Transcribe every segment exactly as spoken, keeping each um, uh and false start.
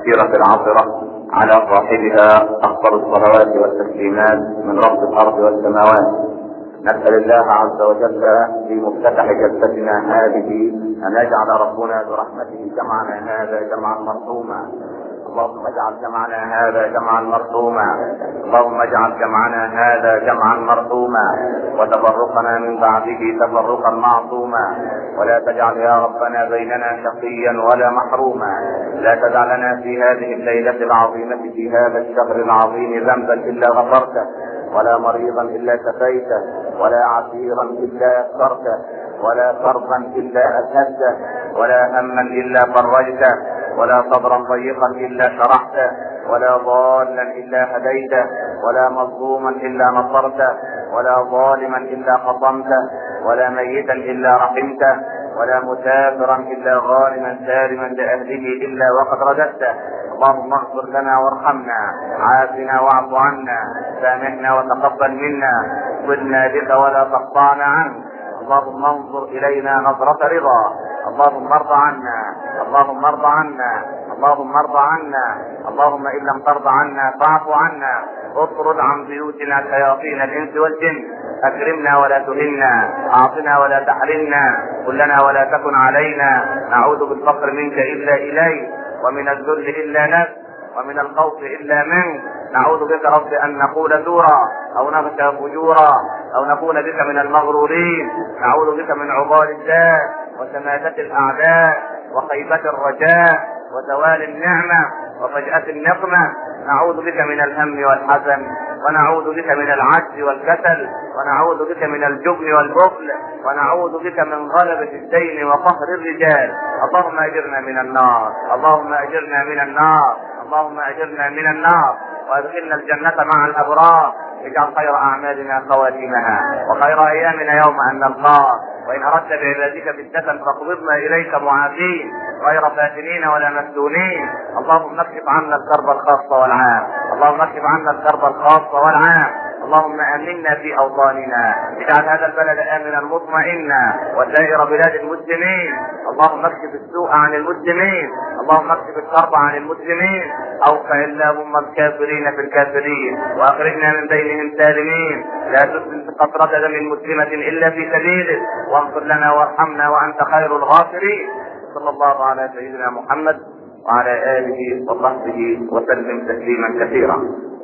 السيرة العطرة على صاحبها أفضل الصلوات والتسليمات من رب الأرض والسماوات. نسأل الله عز وجل في مفتتح جلستنا هذه أن يجعل ربنا برحمته جمعنا هذا جمعا مرحوما. اللهم اجعل جمعنا هذا جمعا مرحوما. اللهم اجعل جمعنا هذا جمعا مرحوما وتفرقنا من بعده تفرقا معصوما. ولا تجعل يا ربنا بيننا شقيا ولا محروما. لا تجعلنا في هذه الليلة العظيمة في هذا الشهر العظيم ذنبا إلا غفرته، ولا مريضا إلا شفيته، ولا عسيرا إلا يسرته، ولا كربا إلا أذهبته، ولا هما إلا فرجته، ولا صدرا ضيقا إلا شرحته، ولا ضالا إلا هديته، ولا مظلوما إلا نصرته، ولا ظالما إلا قصمته، ولا ميتا إلا رحمته، ولا مسافرا إلا غانما سالما لأهله إلا وقد رددته. اللهم اغفر لنا وارحمنا، عافنا واعف عنا، سامحنا وتقبل منا، صلنا بك ولا تقطعنا عنك. اللهم انظر إلينا نظرة رضا. اللهم ارض عنا، اللهم ارض عنا، اللهم ارض عنا. اللهم ان لم ترضى عنا فاعف عنا. اطرد عن بيوتنا شياطين الانس والجن. اكرمنا ولا تهنا، اعطنا ولا تحرمنا، كلنا ولا تكن علينا. نعوذ بالفقر منك الا اليك، ومن الذل الا لك، ومن الخوف الا منك. نعوذ بك رب ان نقول زورا او نغشى فجورا او نكون بك من المغرورين. نعوذ بك من عقال الله وشماتة الاعداء وخيبة الرجاء وزوال النعمة وفجأة النقمة. نعوذ بك من الهم والحزن، ونعوذ بك من العجز والكسل، ونعوذ بك من الجبن والبخل، ونعوذ بك من غلبة الدين وقهر الرجال. اللهم اجرنا من النار، اللهم اجرنا من النار، اللهم اجرنا من النار، وادخلنا الجنة مع الابرار. اجعل خير اعمالنا خواتمها، وخير ايامنا يوم ان نلقاك. وان اردت بعبادك فتنة فاقبضنا اليك معافين، غير فاتنين ولا مفتونين. اللهم اكشف عنا الكرب الخاص والعام، اللهم اكشف عنا الكرب الخاص والعام. اللهم امنا في اوطاننا، اجعل هذا البلد امنا مطمئنا وسائر بلاد المسلمين. اللهم اكشف السوء عن المسلمين، اللهم اكشف الكرب عن المسلمين. اوقع اللهم الكافرين في الكافرين، واخرجنا من بينهم سالمين. لا تسلم قطرة دم مسلمة الا في سبيلك، واغفر لنا وارحمنا وانت خير الغافرين. صلى الله على سيدنا محمد وعلى اله وصحبه وسلم تسليما كثيرا.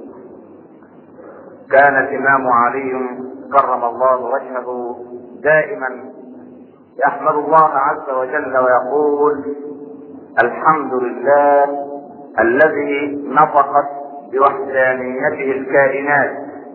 كان الامام علي كرم الله وجهه دائما يحمد الله عز وجل ويقول: الحمد لله الذي نطقت بوحدانيته الكائنات.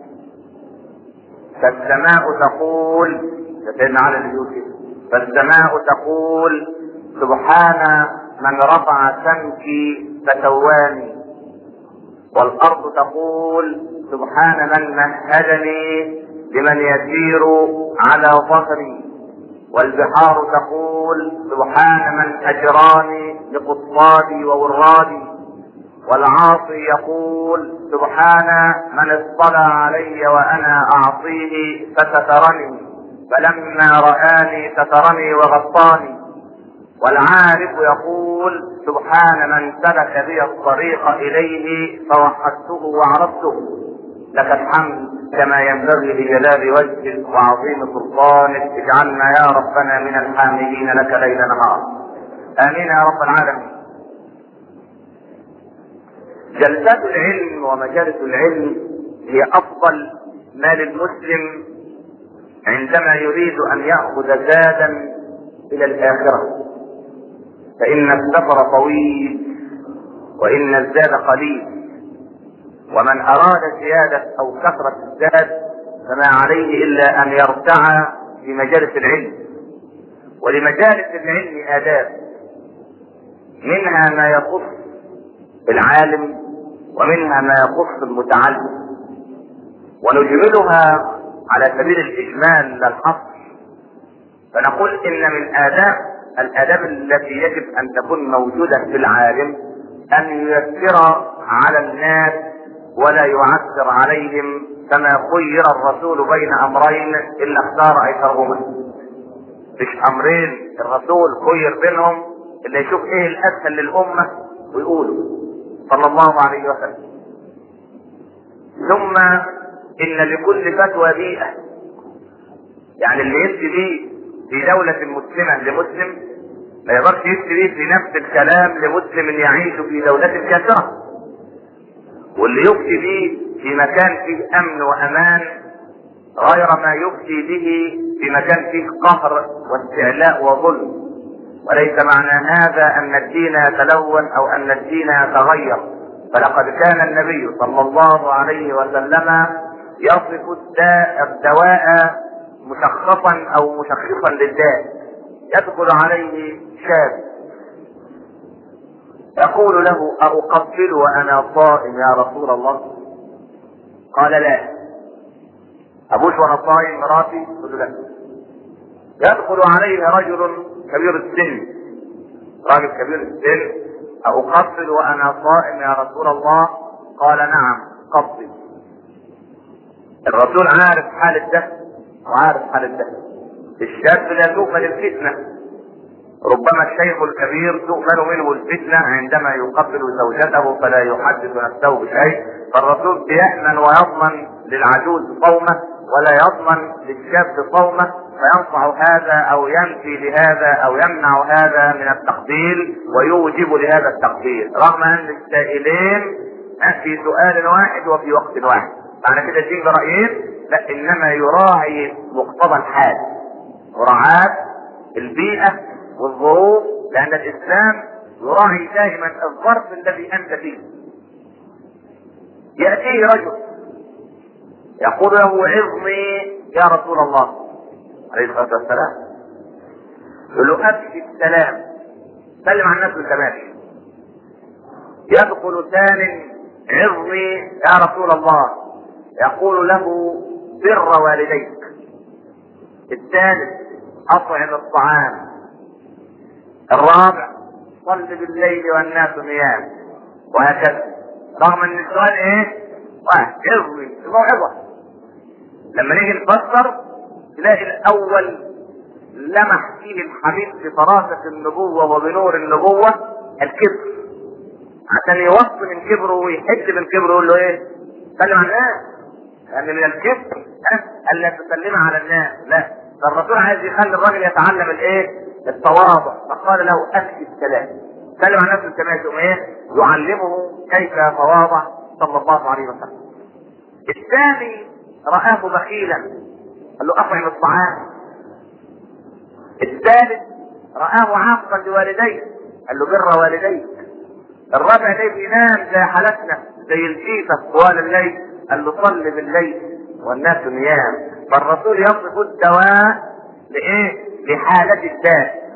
فالسماء تقول، سيدنا علي اليوسف، فالسماء تقول: سبحان من رفع سمكي فسواني. والارض تقول: سبحان من مهدني لمن يسير على ظهري. والبحار تقول: سبحان من اجراني لقصادي وورادي. والعاصي يقول: سبحان من اطلع علي وانا اعصيه فسترني، فلما رآني سترني وغطاني. والعارف يقول: سبحان من سلك بي الطريق اليه فوحدته وعرفته. لك الحمد كما ينبغي لجلال وجهك وعظيم سلطانك. اجعلنا يا ربنا من الحامدين لك ليل نهار. امين يا رب العالمين. جلسات العلم ومجالس العلم هي افضل ما للمسلم عندما يريد ان ياخذ زادا الى الاخره، فان السفر طويل وان الزاد قليل. ومن اراد زياده او كثره الزاد فما عليه الا ان يرتع في مجالس العلم. ولمجالس العلم آداب، منها ما يخص العالم ومنها ما يخص المتعلم، ونجملها على سبيل الاجمال لا الحصر. فنقول ان من آداب الآداب التي يجب ان تكون موجودة في العالم ان ييسر على الناس ولا يعسر عليهم، كما خير الرسول بين امرين الا اختار ايسرهما. مش امرين الرسول خير بينهم، اللي يشوف ايه الاسهل للامه ويقوله. صلى الله عليه وسلم. ثم ان لكل فتوى بيئة، يعني اللي يفتي بيه في دولة مسلمة لمسلم ما يقدرش يفتي بيه في نفس الكلام لمسلم يعيش في دولة كافرة، واللي يفتي بيه في مكان فيه امن وامان غير ما يفتي به في مكان فيه قهر واستعلاء وظلم. وليس معنى هذا ان الدين يتلون او ان الدين يتغير، فلقد كان النبي صلى الله عليه وسلم يصف الداء الدواء مشخصا او مشخصا للداء. يدخل عليه شاب يقول له: أقبل وأنا صائم يا رسول الله؟ قال: لا. أبوش وأنا صائم مراتي؟ قال: لا. يدخل عليه رجل كبير السن، راجل كبير السن: أقبل وأنا صائم يا رسول الله؟ قال: نعم قبل. الرسول عارف حال ده وعارف حال ده. الشاب لا تؤمن الفتنة، ربما الشيخ الكبير تؤمن منه الفتنة عندما يقبل زوجته فلا يحدث نفسه بشيء، فالرسول يأمن ويضمن للعجوز صومه ولا يضمن للشاب صومه، فينصع هذا او ينفي لهذا او يمنع هذا من التقبيل ويوجب لهذا التقبيل، رغم ان السائلين في سؤال واحد وفي وقت واحد. معنى كده الدين برأيين؟ لا، انما يراعي مقتضى الحال، مراعاة البيئة والظروف، لان الاسلام يراعي دائما الظرف الذي انت فيه. يأتيه رجل يقول له: عظني يا رسول الله عليه الصلاة والسلام. يقول له: ابشي السلام، سلم على الناس بالتماشي. يدخل ثاني: عظني يا رسول الله. يقول له: بر والديك. الثالث: اطعم الطعام. الرابع: صل بالليل والناس نيام. وهكذا، رغم ان السؤال ايه؟ واحد: عظني، الموعظة. لما نيجي نفسر تلاقي الاول لمح فيه الحبيب بفراسة النبوة وبنور النبوة الكبر، عشان يوصل من كبره ويحد من كبره. يقول له ايه؟ سلم على الناس، لان يعني من الكبر الا تسلم على الناس. لا، فالرسول عايز يخلي الراجل يتعلم الايه؟ التواضع، فقال له: افشي السلام، سلم على الناس بالتماسك. ايه؟ يعلمه كيف يتواضع صلى الله عليه وسلم. الثاني رآه بخيلا، قال له: اطعم الطعام. الثالث رآه عاقا لوالديه، قال له: بر والديك. الرابع ده بينام زي حالتنا زي الجيفة طوال الليل، قال له: صل بالليل والناس نيام. فالرسول يصف الدواء لايه؟ لحالة الداء.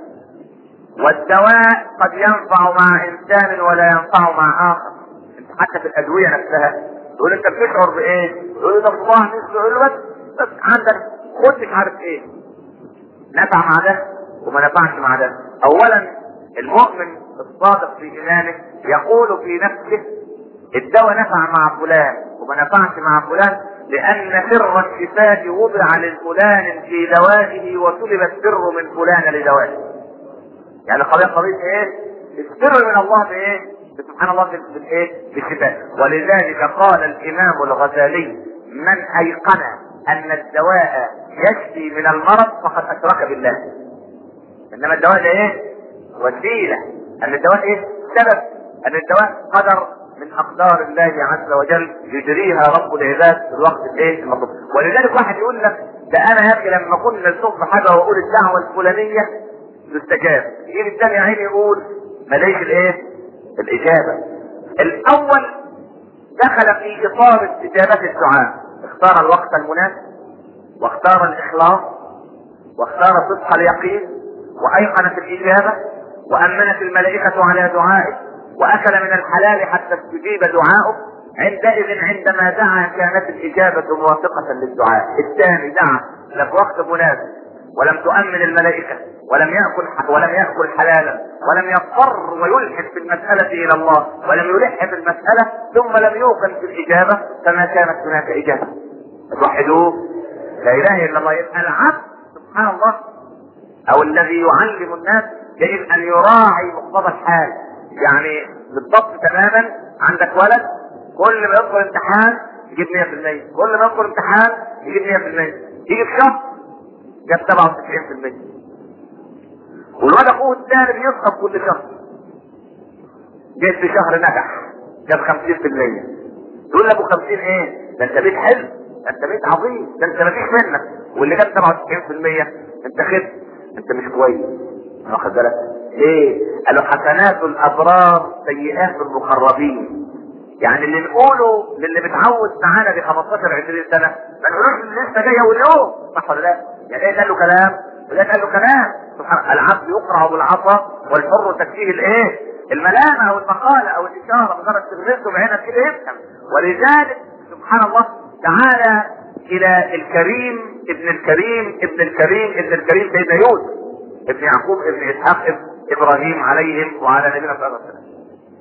والدواء قد ينفع مع انسان ولا ينفع مع اخر. حتى في الادوية نفسها يقول: انت بتشعر بايه؟ يقول له: الله نفسه. يقول له: بس بس عندك خد مش عارف ايه، نفع مع ده وما نفعش مع ده. اولا المؤمن الصادق في ايمانه يقول في نفسه: الدواء نفع مع فلان وما نفعش مع فلان، لان سر الشفاء وضع للفلان في دوائه وسلب السر من فلان لدوائه. يعني قضية قضية ايه؟ السر من الله بايه؟ سبحان الله بالايه؟ بالشفاء. ولذلك قال الامام الغزالي: من ايقن ان الدواء يشفي من المرض فقد اشرك بالله. انما الدواء ده ايه؟ وسيلة. ان الدواء ايه؟ سبب. ان الدواء قدر من اقدار الله عز وجل يجريها رب العباد في الوقت الايه؟ المطلوب. ولذلك واحد يقول لك: ده انا يا اخي لما كنا نصب حاجه واقول الدعوه الفلانيه تستجاب، يجي الثاني يا عيني يقول ماليش الايه؟ الاجابه. الاول دخل في اطار استجابه الدعاء، اختار الوقت المناسب واختار الاخلاص واختار صدق اليقين وايقنت الاجابه وامنت الملائكه على دعائه واكل من الحلال حتى استجيب دعاؤه. عندئذ عندما دعا كانت الاجابه موافقه للدعاء. الثاني دعا لك وقت مناسب ولم تؤمن الملائكه ولم ياكل ولم ياكل حلالا ولم يضطر ويلحد في المساله الى الله ولم يلح في المساله ثم لم يوقن في الاجابه، فما كانت هناك اجابه. توحدوه، لا اله الا الله. يبقى العبد سبحان الله او الذي يعلم الناس يجب ان يراعي مقتضى الحال. يعني بالضبط تماما عندك ولد كل ما يدخل امتحان يجيب مية في المية، كل ما يدخل امتحان يجيب مية في المية، يجي في شهر جاب سبعة وتسعين في المية. والولد اخوه الثاني بيسقط كل شهر، جيت في شهر نجح جاب خمسين في المية. تقول له ابو خمسين ايه؟ ده انت بيت حلو، ده انت بيت عظيم، ده انت مفيش منك. واللي جاب سبعة وتسعين في المية انت خدت، انت مش كويس. واخد بالك؟ ايه؟ قالوا حسنات الابرار سيئات المقربين. يعني اللي نقوله للي بتعود معانا ب خمستاشر عشرين سنه ما نقولوش اللي لسه جايه واليوم، صح ولا لا؟ يعني ايه قال له كلام وده قال له كلام. سبحان العبد يقرع بالعصا والحر تكفيه الايه؟ الملامه او المقاله او الاشاره، مجرد تغمسه بعينك كده يفهم. ولذلك سبحان الله تعالى الى الكريم ابن الكريم ابن الكريم ابن الكريم سيدنا يوسف ابن يعقوب ابن اسحاق ابن ابراهيم عليهم وعلى نبينا صلى الله عليه وسلم.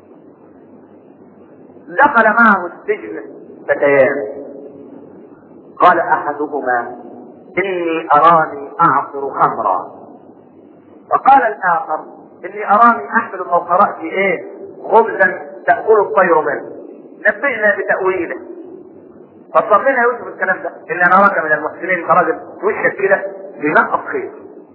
دخل معه السجن فتيان، قال احدهما اني اراني اعصر خمرا، وقال الاخر اني اراني احمل فوق راسي ايه؟ خبزا تاكل الطير منه، نبئنا بتاويله. فصل لنا يوسف الكلام ده، ان انا اراك من المحسنين، انت راجل وشك كده بينقط خير.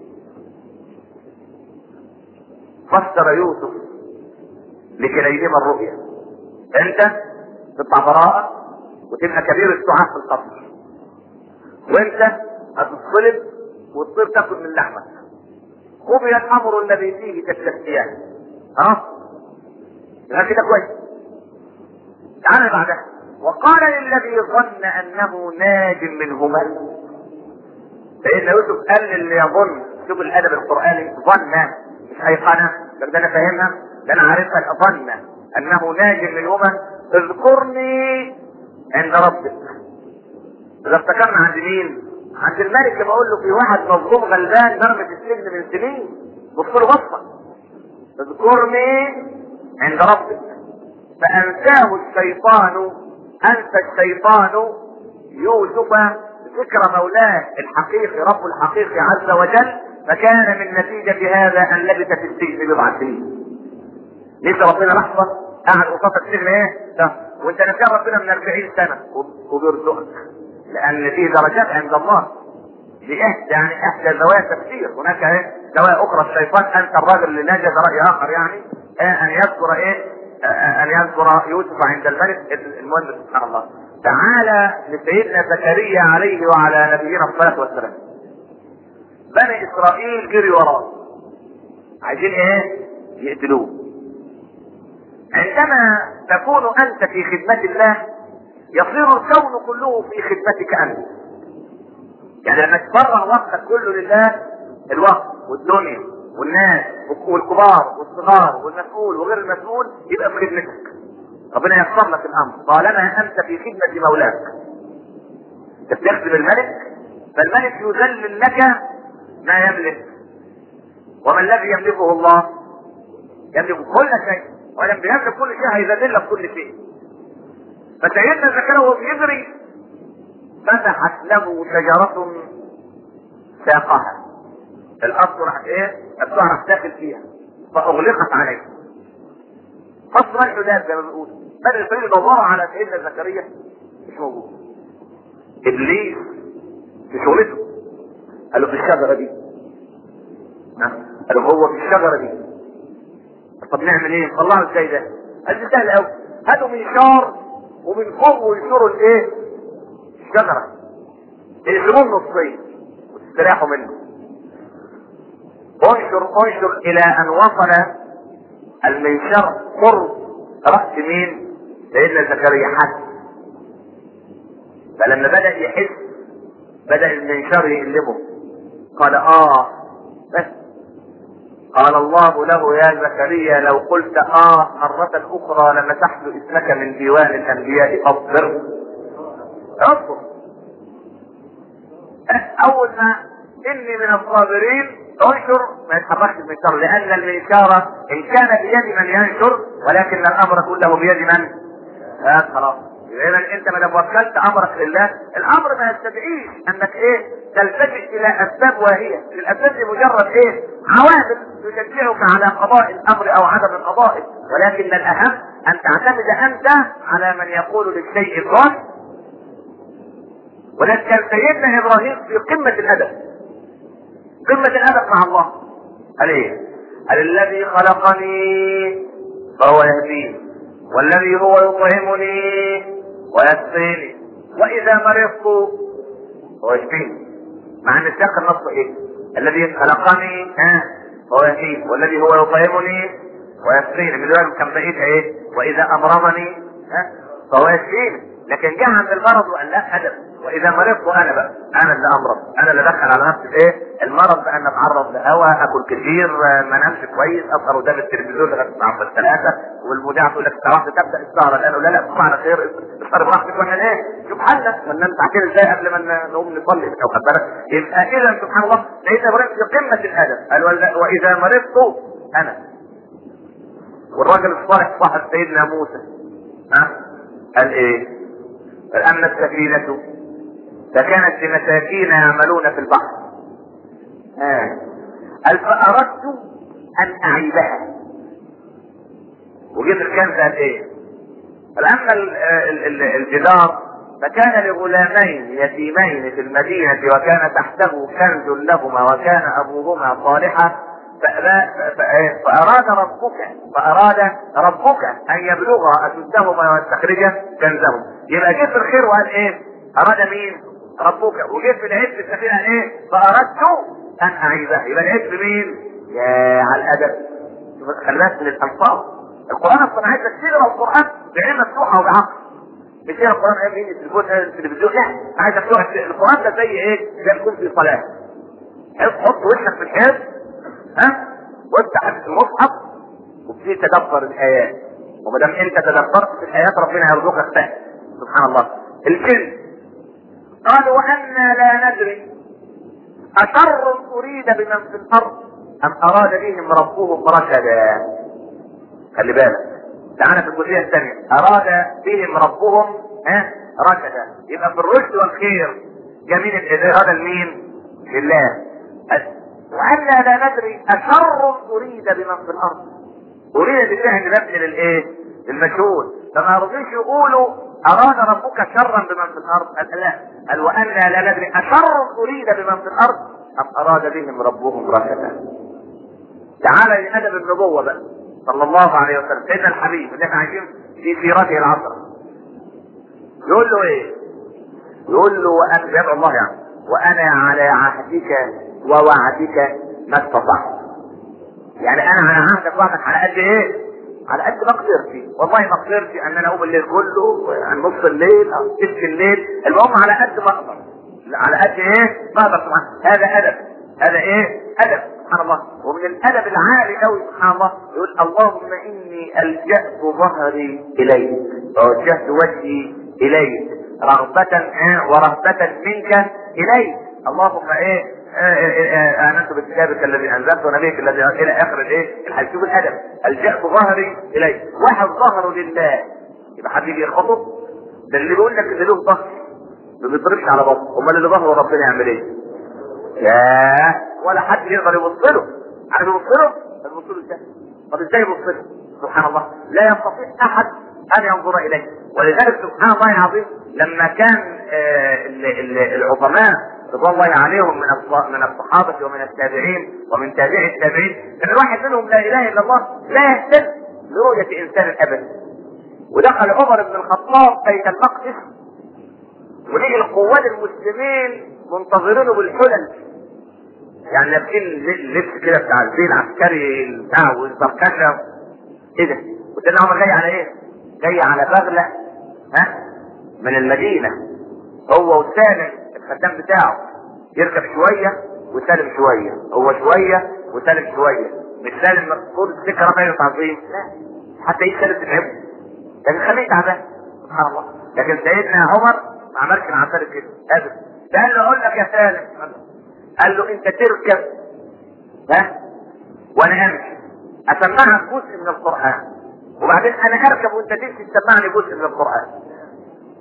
فسر يوسف لكليهما الرؤيا، انت تطلع براءة وتبقى كبير السعاة في القصر، وانت هتتصلب وتصير تاكل من لحمك. قضي الامر الذي فيه تستفتيان. ها؟ يبقى كده كويس. تعالى بعدها، وقال للذي ظن انه ناج منهما، فإن يوسف قال للي يظن، شوف الادب القرآني، ظن مش ايقنة، ده انا فاهمها، ده انا عارفها، ظن انه ناج منهما اذكرني عند ربك. اذا افتكرنا عند مين؟ عند الملك. لما اقول له في واحد مظلوم غلبان مرمي في السجن من سنين، بصر بصه، اذكرني عند ربك. فانساه الشيطان، انسى الشيطان يوسف ذكر مولاه الحقيقي رب الحقيقي عز وجل، فكان من نتيجة هذا ان لبث في السجن بضع سنين. لسه ربنا لحظة قاعد قصاد السجن ايه؟ ده وانت نسيان ربنا من أربعين سنة وبيرزقك، لان فيه درجات عند الله. دي احدى يعني احدى زوايا تفسير. هناك ايه؟ زوايا اخرى الشيطان انت الراجل اللي نجد رأي اخر، يعني آه ان يذكر ايه؟ آه ان يذكر يوسف عند الملك. المهم سبحان الله تعالى لسيدنا زكريا عليه وعلى نبينا الصلاة والسلام. بني اسرائيل جري وراه عايزين ايه؟ يقتلوه. عندما تكون انت في خدمة الله يصير الكون كله في خدمتك انت. يعني لما تفرغ وقتك كله لله، الوقت والدنيا والناس والكبار والصغار والمسؤول وغير المسؤول يبقى في خدمتك. ربنا ييسر لك الامر طالما انت في خدمة مولاك. انت بتخدم الملك، فالملك يذلل لك ما يملك. وما الذي يملكه الله؟ يملك كل شيء، ولم بيملك كل شيء هيذلل لك كل شيء. فسيدنا زكريا وهو بيجري فتحت له شجرة ساقها، الارض راح ايه؟ الساعة راح داخل فيها فاغلقت عليه. فصل الحداد زي ما بيقول. بدأ اسرائيل يدوروا على سيدنا زكريا مش موجود. ابليس في شغلته قالوا في الشجرة دي، قالوا هو في الشجرة دي. طب نعمل ايه؟ نطلعه ازاي ده؟ قال دي سهل قوي، هاتوا منشار ومن فوق وينشروا الايه؟ الشجرة، يقسموه نصين وتستريحوا منه. انشر انشر الى ان وصل المنشار قرب رأس مين؟ سيدنا زكريا حد. فلما بدأ يحس بدأ المنشار يقلبه. قال اه بس. قال الله له يا زكريا لو قلت اه مرة اخرى لمسحت اسمك من ديوان الانبياء فاصبر. اصبر. اول ما اني من الصابرين انشر ما يتحركش المنشار، لان المنشار ان كان بيد من ينشر ولكن الامر كله بيد من؟ آه خلاص اذا انت ما دام وكلت امرك لله، الامر ما يستدعيش انك ايه تلتجئ الى اسباب واهيه، الاسباب دي مجرد ايه عوامل تشجعك على قضاء الامر او عدم قضائه، ولكن الاهم ان تعتمد انت على من يقول للشيء كن. ولكن كان سيدنا ابراهيم في قمه الادب، قمه الادب مع الله. قال ايه؟ قال الذي خلقني فهو يهديني، والذي هو يطعمني ويسقيني، واذا مرضت هو يشفيني. مع ان السياق النص ايه؟ الذي خلقني ها هو يهديني، والذي هو يطعمني ويسقيني. من دول كان بقيتها ايه؟ واذا امرضني ها فهو يشفيني. لكن جه عند المرض وقال لا ادب، واذا مرضت انا بقى انا اللي امرض، انا اللي ادخل على نفسي ايه المرض، بان اتعرض لهواء، اكل كتير، ما انامش كويس، اسهر قدام التلفزيون لغايه الساعه الثلاثه، والمذيعه تقول لك الساعه واحده تبدا السهره. الان لا لا تصبح على خير، افطر براحتك واحنا ايه شوف حالنا، وننام ساعتين ازاي قبل ما نقوم نصلي او خد بالك. يبقى اذا سبحان الله سيدنا ابراهيم في قمه الادب، قال واذا مرضت انا. والراجل الصالح صاحب سيدنا موسى ها قال ايه؟ فأما السفينة فكانت لمساكين يعملون في البحر. آه. قال فأردت أن أعيبها. وجيت الكنز قال إيه؟ فأما الجدار فكان لغلامين يتيمين في المدينة وكان تحته كنز لهما وكان أبوهما صالحا فأراد ربك فأراد ربك أن يبلغ أشدهما ويستخرج كنزهما. يبقى جيت في الخير وقال إيه؟ أراد مين؟ ربك. وجيت في العيد في السفينة إيه؟ فأردت أن أعيبها. يبقى العيد بمين؟ يا على الأدب. خلي بالك من الألفاظ. القرآن أصلا عايزك تقرأ القرآن بعين مفتوحة وبعقل. مش هي القرآن أيام مين التليفون التلفزيون، لا عايزك تقعد. القرآن ده زي إيه؟ زي يكون في صلاة. حط وشك في الحيط ها وافتح المصحف وابتدي تدبر الايات، وما دام انت تدبرت في الايات ربنا يرزقك فهم. سبحان الله. الجن قالوا وانا لا ندري اشر اريد بمن في الارض ام اراد بهم ربهم رشدا. خلي بالك تعالى في الجزئيه الثانيه، اراد بهم ربهم ها رشدا. يبقى في الرشد والخير جميل الاراده لمين؟ لله. وأنا لا ندري أشر أريد بمن في الأرض. أريد بالفعل نفسي للإيه؟ للمشهود. فما رضيش يقولوا أراد ربك شرا بمن في الأرض. قال لا، قال وأنا لا ندري أشر أريد بمن في الأرض أم أراد بهم ربهم رشدا. تعالى لأدب النبوة بقى صلى الله عليه وسلم، سيدنا الحبيب اللي احنا عايشين في سيرته العصر. يقول له إيه؟ يقول له وأنا يدعو الله يعني وأنا على عهدك ووعدك ما استطعت. يعني انا على عهدك وعدك على قد ايه؟ على قد مقدرتي. والله مقدرتي ان انا اقوم الليل كله عن نص الليل او ثلث الليل، المهم على قد ما اقدر، على قد ايه ما اقدر. سبحان هذا ادب، هذا ايه ادب سبحان الله. ومن الادب العالي قوي سبحان الله يقول اللهم اني الجأت ظهري اليك ووجهت وجهي اليك رغبة ورهبة منك اليك. اللهم ايه آمنت بكتابك الذي انزلت ونبيك الذي الى اخر الايه الحديث. شوف الادب، الجأت ظهري اليك. واحد ظهره لله يبقى حد يجي يخطب؟ ده اللي بيقول لك اللي له ظهر ما بيضربش على بطنه، امال اللي ظهره ربنا يعمل ايه؟ ياه ولا حد يقدر يبص له. عارف يبص له؟ يبص له ازاي؟ طب ازاي يبص له؟ سبحان الله لا يستطيع احد ان ينظر اليه. ولذلك سبحان الله العظيم لما كان آه العظماء رضوان الله عليهم من من الصحابة ومن التابعين ومن تابعي التابعين، كان الواحد منهم لا اله الا الله لا يهتم برؤية انسان ابدا. ودخل عمر بن الخطاب بيت المقدس ولقي القوات المسلمين منتظرينه بالحلل، يعني لابسين اللبس كده بتاع الزي العسكري بتاعه والزركشه. ايه ده؟ وسيدنا عمر جاي على ايه؟ جاي على بغله ها من المدينه، هو وسالم الخدام بتاعه يركب شويه وسالم شويه، هو شويه وسالم شويه. مش سالم مقصود السكه رفع تعظيم، لا حتى يسالم تتعبه لكن خليه تعبان سبحان الله. لكن سيدنا عمر ما عملش مع سالم كده ابدا. قال له اقول لك يا سالم، قال له انت تركب ها وانا امشي اسمعك جزء من القران، وبعدين انا اركب وانت تمشي تسمعني جزء من القران.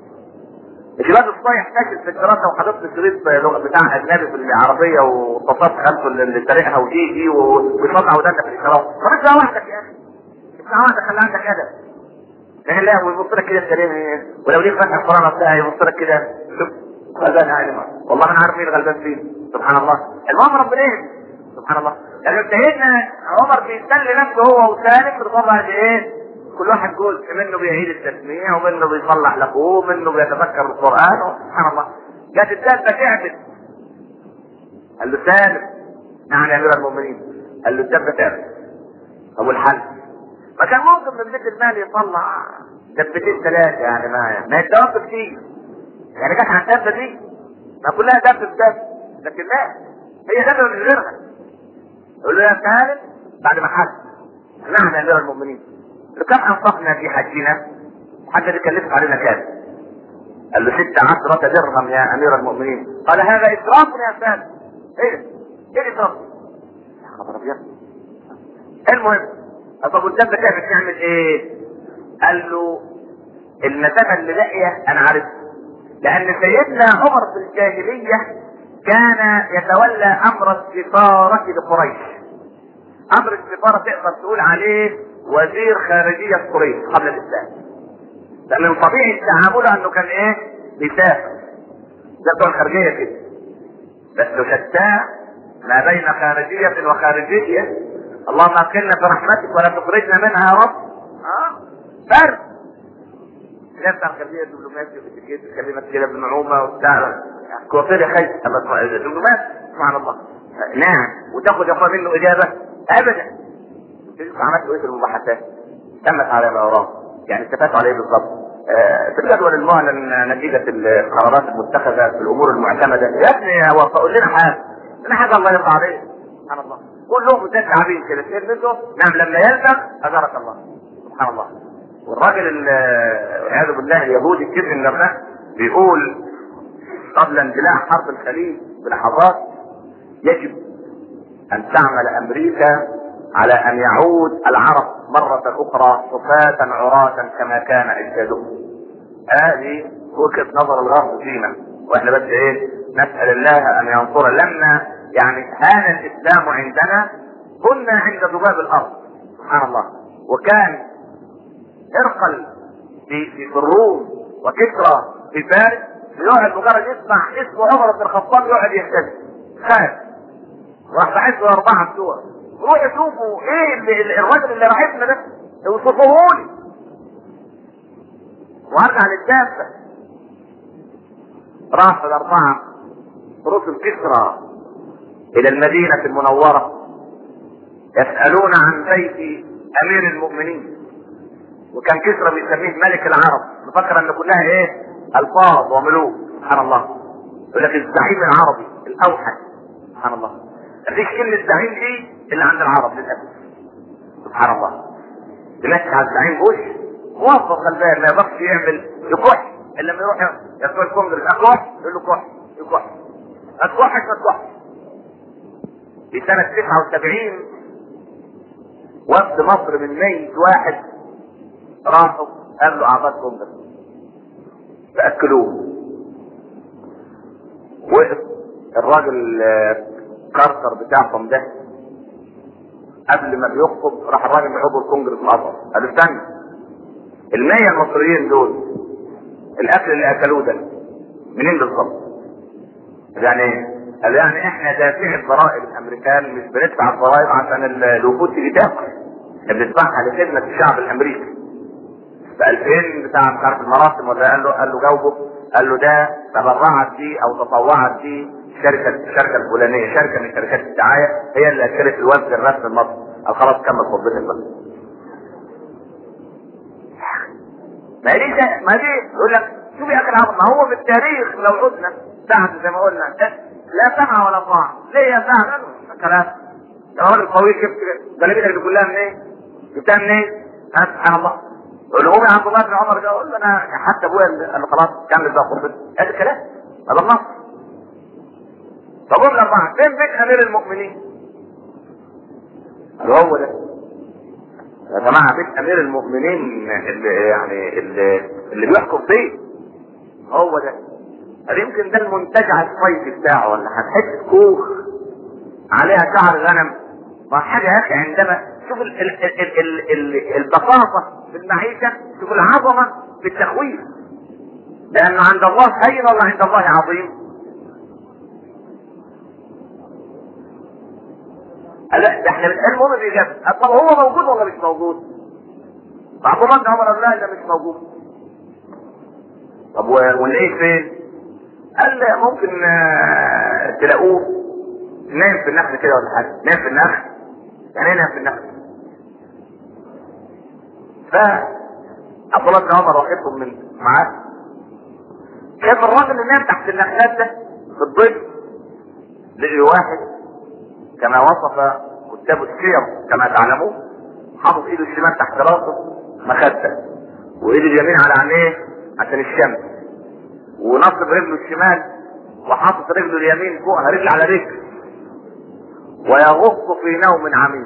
الواد الصايح فاكر في الدراسه وحاطط لي شريط بتاع اجنبي في العربيه واتصلت خلفه اللي سارقها ودي دي وبيطلع ودانك في الاشارات. طب اسمع واحدك يا اخي، اسمع واحدك، خلي عندك ادب. لا لا ويبص لك كده الكريم، ولو ليك فتح القرآن بتاعي يبص لك كده، شوف غلبان عالم والله انا عارف مين الغلبان فيه. سبحان الله. المهم ربنا ايه؟ سبحان الله. يعني سيدنا عمر بيسلي نفسه هو وسالم بيطلع ايه؟ كل واحد جزء منه بيعيد التسميع ومنه بيصلح لاخوه ومنه بيتذكر القرآن. سبحان الله. جت الدابة تعبت، قال له سالم نعم يا امير المؤمنين، قال له الدابة تعبت. طب والحل؟ ما كان ممكن من بيت المال يطلع دبتين ثلاثة يعني، ما ما يتوقف كتير يعني. جت على الدبة دي ما كلها دب بدب، لكن لا، هي دبة من غيرها. يقول له يا سالم بعد ما حج، نعم يا امير المؤمنين، كم انفقنا في حجنا؟ حتى دي كلفت علينا كام؟ قال له ست عشرة درهم يا امير المؤمنين. قال هذا اسراف يا سالم. ايه ايه الاسراف؟ يا خبر ابيض. المهم طب والدبة كانت تعمل ايه؟ قال له المسافة اللي باقية انا عارفها، لان سيدنا عمر في الجاهلية كان يتولى امر السفارة لقريش. امر السفارة تقدر تقول عليه وزير خارجية قريش قبل الاسلام، لان من طبيعي تعامله انه كان ايه؟ بيسافر ده بتوع الخارجية كده، بس شتى ما بين خارجية وخارجية. اللهم اكلنا برحمتك ولا تخرجنا منها يا رب. اه فرق لا بتاع الخارجية الدبلوماسي والاتيكيت كلمات كده بنعومة وبتاع كوافير يا خي الدبلوماسي سبحان الله. نعم وتاخد يا اخوان منه اجابة ابدا. تشوف عملت ايه في المباحثات؟ تمت على ما وراه، يعني استفادوا عليه بالضبط. في الجدول المعلن نتيجة القرارات المتخذة في الامور المعتمدة. يا ابني هو قول لنا حاجة، لنا حاجة الله يرضى عليه. سبحان الله. كلهم زي التعبين كده تشير منه. نعم لما يلزم اجرك الله. سبحان الله. والراجل والعياذ بالله اليهودي الكبر النرنة بيقول قبل اندلاع حرب الخليج بلحظات يجب ان تعمل امريكا على ان يعود العرب مرة اخرى حفاة عراة كما كان اجدادهم. هذه وجهة نظر الغرب فينا، واحنا بس ايه نسأل الله ان ينصر. لما يعني هان الاسلام عندنا كنا عند ذباب الارض سبحان الله. وكان ارقل في في الروم وكسرى في فارس يقعد مجرد يسمع اسمه عمر بن الخطاب يقعد يهتز خاف، راح بعت له اربعه بتوع روح شوفوا ايه اللي الراجل اللي راحتنا ده اوصفوه لي. وارجع للدافع راح الاربعه رسل كسرى الى المدينة المنورة يسألون عن بيت امير المؤمنين، وكان كسرى بيسميه ملك العرب، نفكر ان كلها ايه الفاظ وملوك سبحان الله. يقول لك الزعيم العربي الاوحد سبحان الله. مفيش كلمة زعيم دي اللي عند العرب للاسف سبحان الله. تمشي على الزعيم بوش موظف غلبان ما يقدرش يعمل يكح الا لما يروح يدخل الكونجرس اكح يقول له كح يكح اتكحش ما تكحش. في سنة تسعة وسبعين وفد مصر من مية واحد راحوا قابلوا اعضاء كونجرس فاكلوه. وقف الراجل كارتر بتاعهم ده قبل ما بيخطب راح الراجل من عضو الكونجرس الأصغر قال استنى المية المصريين دول الاكل اللي اكلوه ده منين بالظبط؟ يعني ايه؟ قال يعني احنا دافعين الضرائب الامريكان مش بندفع الضرائب عشان الوفود تيجي تاكل، احنا بندفعها لخدمة الشعب الامريكي. فالفين بتاع مش عارف المراسم ولا قال له قال له جاوبه قال له ده تبرعت دي او تطوعت دي شركة الشركة الفلانية شركة من شركات الدعاية هي اللي اكلت الوفد الرسمي المصري. قال خلاص كمل خطبتك بقى. ما دي ما دي يقول لك شوف يا اخي العظم ما هو في التاريخ لو عدنا بعد زي ما قلنا لا سمع ولا طاعة. ليه يا سعد كلام يا راجل قوي كيف جلبتك دي كلها منين؟ جبتها منين؟ سبحان الله. يقول له يا عبد الله بن عمر يقول له انا حتى ابويا اللي خلاص كمل بقى خطبتي هذا الكلام هذا النص. فقلنا اربعه فين بيت امير المؤمنين؟ هو ده يا جماعه بيت امير المؤمنين اللي يعني اللي, اللي بيحكم فيه هو ده. يمكن ده المنتجع الصيفي بتاعه، ولا حته كوخ عليها شعر غنم. ما حاجه يا اخي، عندما شوف ال ال ال ال ال البساطه في المعيشه، شوف العظمه في التخويف. لانه عند الله هين ولا عند الله عظيم؟ لا ده احنا بنتكلم هو بيجاب. طب هو موجود ولا مش موجود؟ عبد الله بن عمر قال لا ده مش موجود. طب ونلاقيه فين؟ قال ممكن تلاقوه نايم في النخل كده ولا حاجه. نايم في النخل يعني ايه نايم في النخل؟ ف عبد الله بن عمر واخدهم من معاه، شاف الراجل اللي نايم تحت النخلات ده في الضيف. لقي واحد كما وصف كتاب السير كما تعلمون، حاطط ايده الشمال تحت راسه مخده، وايده اليمين على عينيه عشان الشمس، ونصب رجله الشمال وحاطط رجله اليمين فوقها رجل على رجل، ويغص في نوم عميق.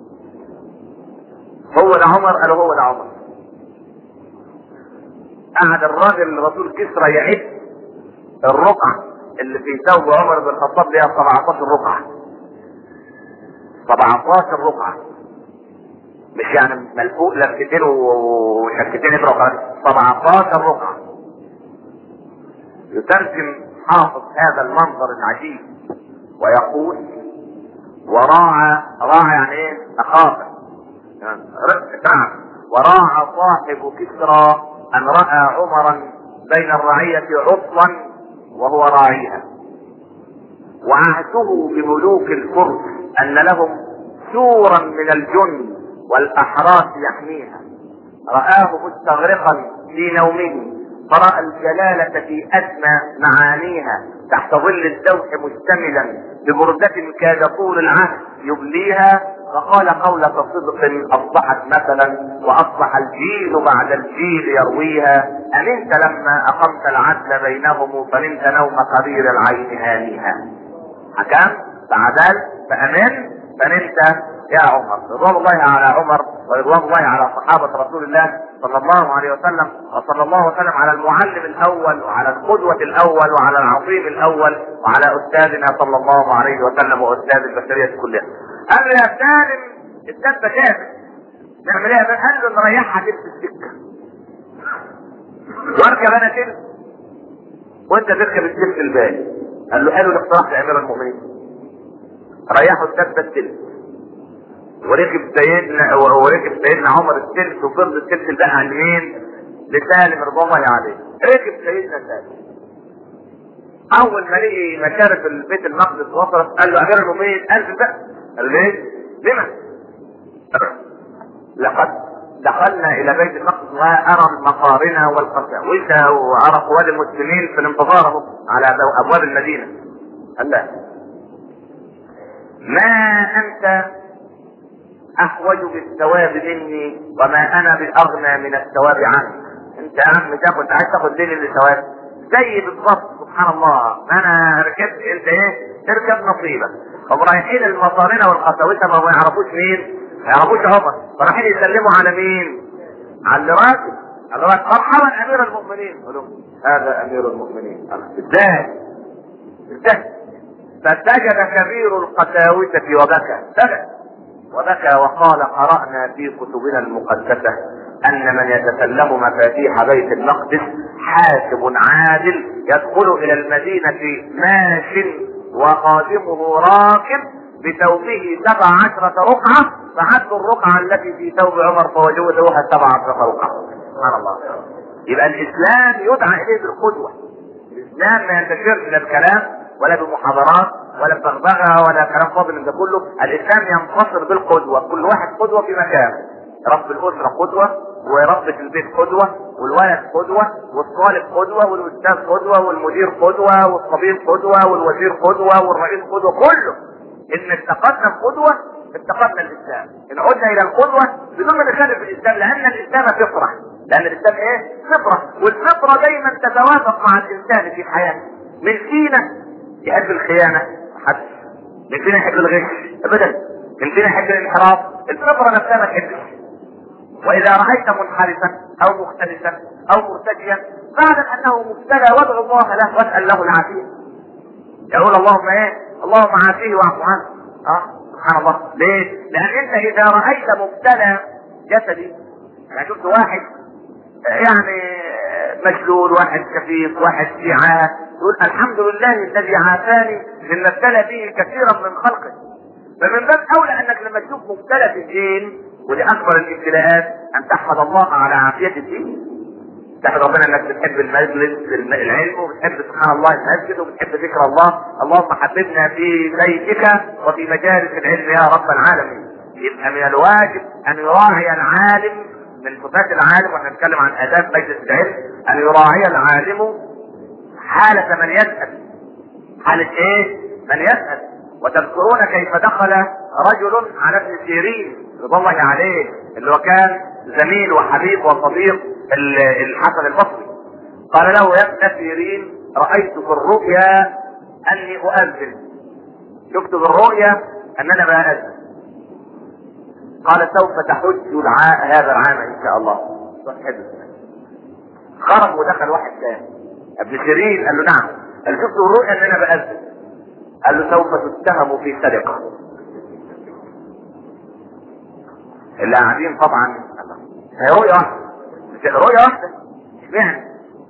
هو ده عمر؟ قالوا هو ده عمر. قعد الراجل الرسول كسرى يعد الرقعة اللي في ثوب عمر بن الخطاب ليها سبعتاشر رقعة. سبعتاشر رقعة، مش يعني ملفوق لفتين وشكتين ابره وخلاص، سبعتاشر رقعة. يترجم حافظ هذا المنظر العجيب ويقول: وراعى، راعى يعني ايه؟ اخاف يعني تعب. وراعى صاحب كسرى ان راى عمرا بين الرعية عطلا وهو راعيها، وعهده بملوك الفرس ان لهم سورا من الجند والاحراس يحميها. رآه مستغرقا في نومه، فرأى الجلالة في أدنى معانيها، تحت ظل الدوح مشتملا ببردة كاد طول العهد يبليها، فقال قولة صدق أصبحت مثلا، وأصبح الجيل بعد الجيل يرويها. أمنت لما أقمت العدل بينهم، فنمت نوم قرير العين هانيها. حكام فعدل فأمن فنمت يا عمر. رضوان الله على عمر ورضوان الله على صحابة رسول الله صلى الله عليه وسلم، وصلى الله وسلم على المعلم الأول وعلى القدوة الأول وعلى العظيم الأول وعلى أستاذنا صلى الله عليه وسلم وأستاذ البشرية كلها. قال له يا سالم الدبة كامل، نعمل ايه؟ قال له نريحها كده في السكة واركب انا كده وانت تركب السلك الباقي. قال له حلو الاقتراح يا امير المؤمنين. ريحوا الدبة السلك، وركب سيدنا وركب سيدنا عمر السلك، وفرض السلك الباقي على اليمين لسالم رضي الله عليه. ركب سيدنا سالم، اول ما لقي مشارف البيت المقدس وصلت قال له امير المؤمنين الف بقى. قال له ليه؟ لما؟ لقد دخلنا الى بيت المقدس وارى المقارنة والقساوسة وارى قواد المسلمين في الانتظار على ابواب المدينة. قال لا، ما انت احوج بالثواب مني وما انا باغنى من الثواب عنك. انت يا عم تاخد، عايز تاخد ليه الثواب؟ زي بالضبط سبحان الله، انا ركبت انت ايه؟ اركب نصيبك. هم رايحين المقارنة والقساوسة ما يعرفوش مين؟ ما يعرفوش عمر، فرايحين يسلموا على مين؟ على اللي راكب. على راكب مرحبا امير المؤمنين. قالوا هذا امير المؤمنين. ازاي؟ ازاي؟ فسجد كبير القساوسة وبكى، سجد وبكى وقال: قرأنا في كتبنا المقدسة ان من يتسلم مفاتيح بيت المقدس حاسب عادل يدخل الى المدينة ماش وقادمه راكب بثوبه سبع عشرة رقعة، فعدوا الرقعة التي في ثوب عمر فوجدوها سبع عشرة رقعة. سبحان الله. يبقى الاسلام يدعى اليه بالقدوة. الاسلام ما ينتشرش لا بكلام ولا بمحاضرات ولا ببغبغه ولا كلام فاضي من ده كله. الاسلام ينتصر بالقدوة، كل واحد قدوة في مكانه. رب الاسرة قدوة، وربة البيت قدوة، والولد قدوة، والطالب قدوة، والاستاذ قدوة، والمدير قدوة، والطبيب قدوة، والوزير قدوة، والرئيس قدوة. كله ان اتقدنا القدوة اتقدنا الاسلام. ان عدنا الى القدوة بدون ما نخالف الاسلام، لان الاسلام فطرة. لان الاسلام ايه؟ فطرة، والفطرة دايما تتوافق مع الانسان في حياته. من فينا يحب الخيانة؟ محدش. من فينا يحب الغش؟ ابدا. من فينا يحب الانحراف؟ الفطرة نفسها ما تحبش. واذا رأيت منحرفا او مختلفا او مرتجيا فاعلم انه مبتلى وادعو الله له واسال له العافيه. يقول اللهم ايه؟ اللهم عافيه واعف عنه. اه سبحان الله. ليه؟ لان انت اذا رايت مبتلى جسدي، يعني شفت واحد يعني مشلول، واحد كفيف، واحد في عاهه، تقول الحمد لله الذي عافاني مما ابتلى به كثيرا من خلقه. فمن باب اولى انك لما تشوف مبتلى في الدين، ودي اكبر الابتلاءات، ان تحمد الله على عافيه الدين. تحمد ربنا انك بتحب المجلس العلم، وبتحب سبحان الله المسجد، وبتحب ذكر الله. اللهم حببنا في بيتك وفي مجالس العلم يا رب العالمين. يبقى من الواجب ان يراعي العالم، من صفات العالم، واحنا نتكلم عن اداب مجلس العلم، ان يراعي العالم حالة من يسأل. حالة ايه؟ من يسأل. وتذكرون كيف دخل رجل على ابن سيرين رضي الله عليه، اللي هو كان زميل وحبيب وصديق الحسن البصري. قال له يا ابن سيرين رأيت في الرؤيا اني اؤذن. شفت في الرؤيا ان انا بأذن. قال سوف تحج الع... هذا العام ان شاء الله. خرج ودخل واحد ثاني. ابن سيرين قال له نعم. قال شفت في الرؤيا ان انا بأذن. قال له سوف تتهم في سرقة. اللي قاعدين طبعا هي رؤيا واحدة، رؤيا واحدة اشمعنى؟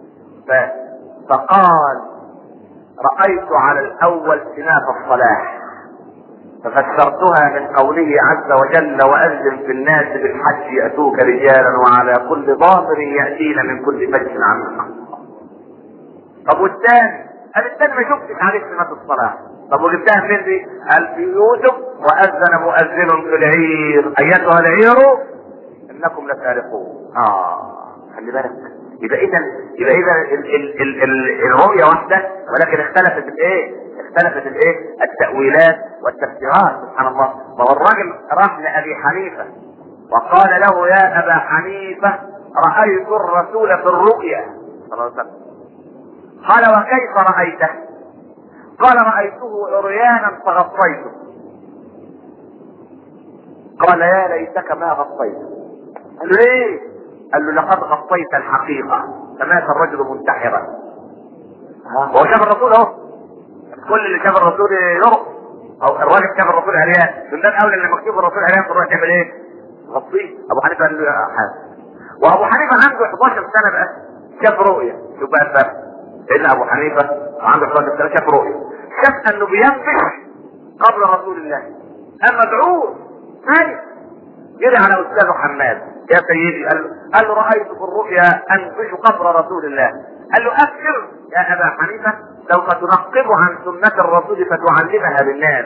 فقال رأيت على الأول سناف الصلاح، ففسرتها من قوله عز وجل وأذن في الناس بالحج يأتوك رجالا وعلى كل ضامر يأتين من كل فج عميق. طب والثاني؟ قال الثاني ما شفتش عليه سناف الصلاح. طب وجبتها منين دي؟ قال في يوسف وأذن مؤذن في العير أيتها العير إنكم لسارقون. آه خلي بالك. يبقى إذا يبقى إذا ال ال ال ال الرؤية واحدة، ولكن اختلفت الإيه؟ اختلفت الإيه؟ التأويلات والتفسيرات. سبحان الله. ما هو الراجل راح لأبي حنيفة وقال له يا أبا حنيفة رأيت الرسول في الرؤيا صلى الله عليه وسلم. قال وكيف رأيته؟ قال رأيته عريانا فغطيته. قال يا ليتك ما غطيته. قال له ايه؟ قال له لقد غطيت الحقيقة. فمات الرجل منتحرا. هو شاف الرسول اهو. كل اللي شاف الرسول يرق، او الراجل شاف الرسول عريان، من باب اولى اللي مكتوب الرسول عريان تروح تعمل ايه؟ غطيه. ابو حنيفه قال له يا حسن. وابو حنيفه عنده احداشر سنة بقى شاف رؤيا. شوف بقى الفرق. سيدنا ابو حنيفه عنده احداشر سنة شاف رؤيا، شاف انه بينفش قبل رسول الله. اما مدعوه ثاني جري على استاذه حماد يا سيدي، قال له, قال له رايت في الرؤيا انفش قبر رسول الله. قال له اكثر يا ابا حنيفه سوف تنقب عن سنه الرسول فتعلمها للناس.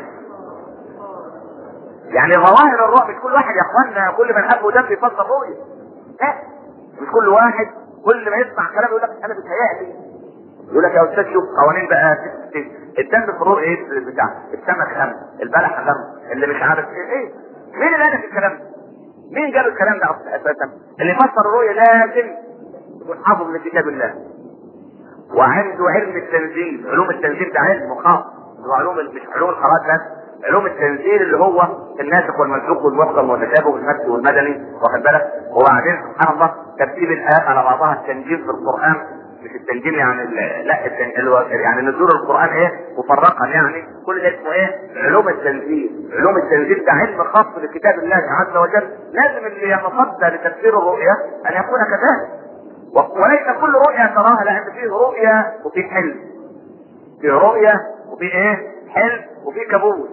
يعني ظواهر الرؤى مش كل واحد يا اخوانا كل من ابو دم يفسر رؤيا. لا مش كل واحد كل ما يسمع كلام يقول لك انا بتهيألي. يقول لك يا استاذ شوف قوانين بقى الدم في الرؤيا ايه بتاع السمك خمس البلح خمس اللي مش عارف ايه ايه مين اللي قال الكلام ده؟ مين قال الكلام ده اساسا؟ اللي فسر الرؤيا لازم يكون حافظ لكتاب الله وعنده علم التنزيل. علوم التنزيل ده علم خاص، هو علوم مش علوم القراءات بس، علوم التنزيل اللي هو الناسخ والمنسوخ والمحكم والمتشابه والمكي والمدني، واخد بالك؟ وبعدين سبحان الله ترتيب الايات على بعضها، التنجيم في القران مش التنجيم يعني لا التنجيم يعني نزول القران ايه مفرقا، يعني كل ده اسمه ايه؟ علوم التنزيل. علوم التنزيل ده علم خاص بكتاب الله عز وجل، لازم اللي يتصدى لتفسير الرؤيا ان يكون كذلك. وليس كل رؤيا تراها، لان فيه رؤيا وفيه حلم، فيه رؤيا وفيه ايه؟ حلم وفيه كابوس.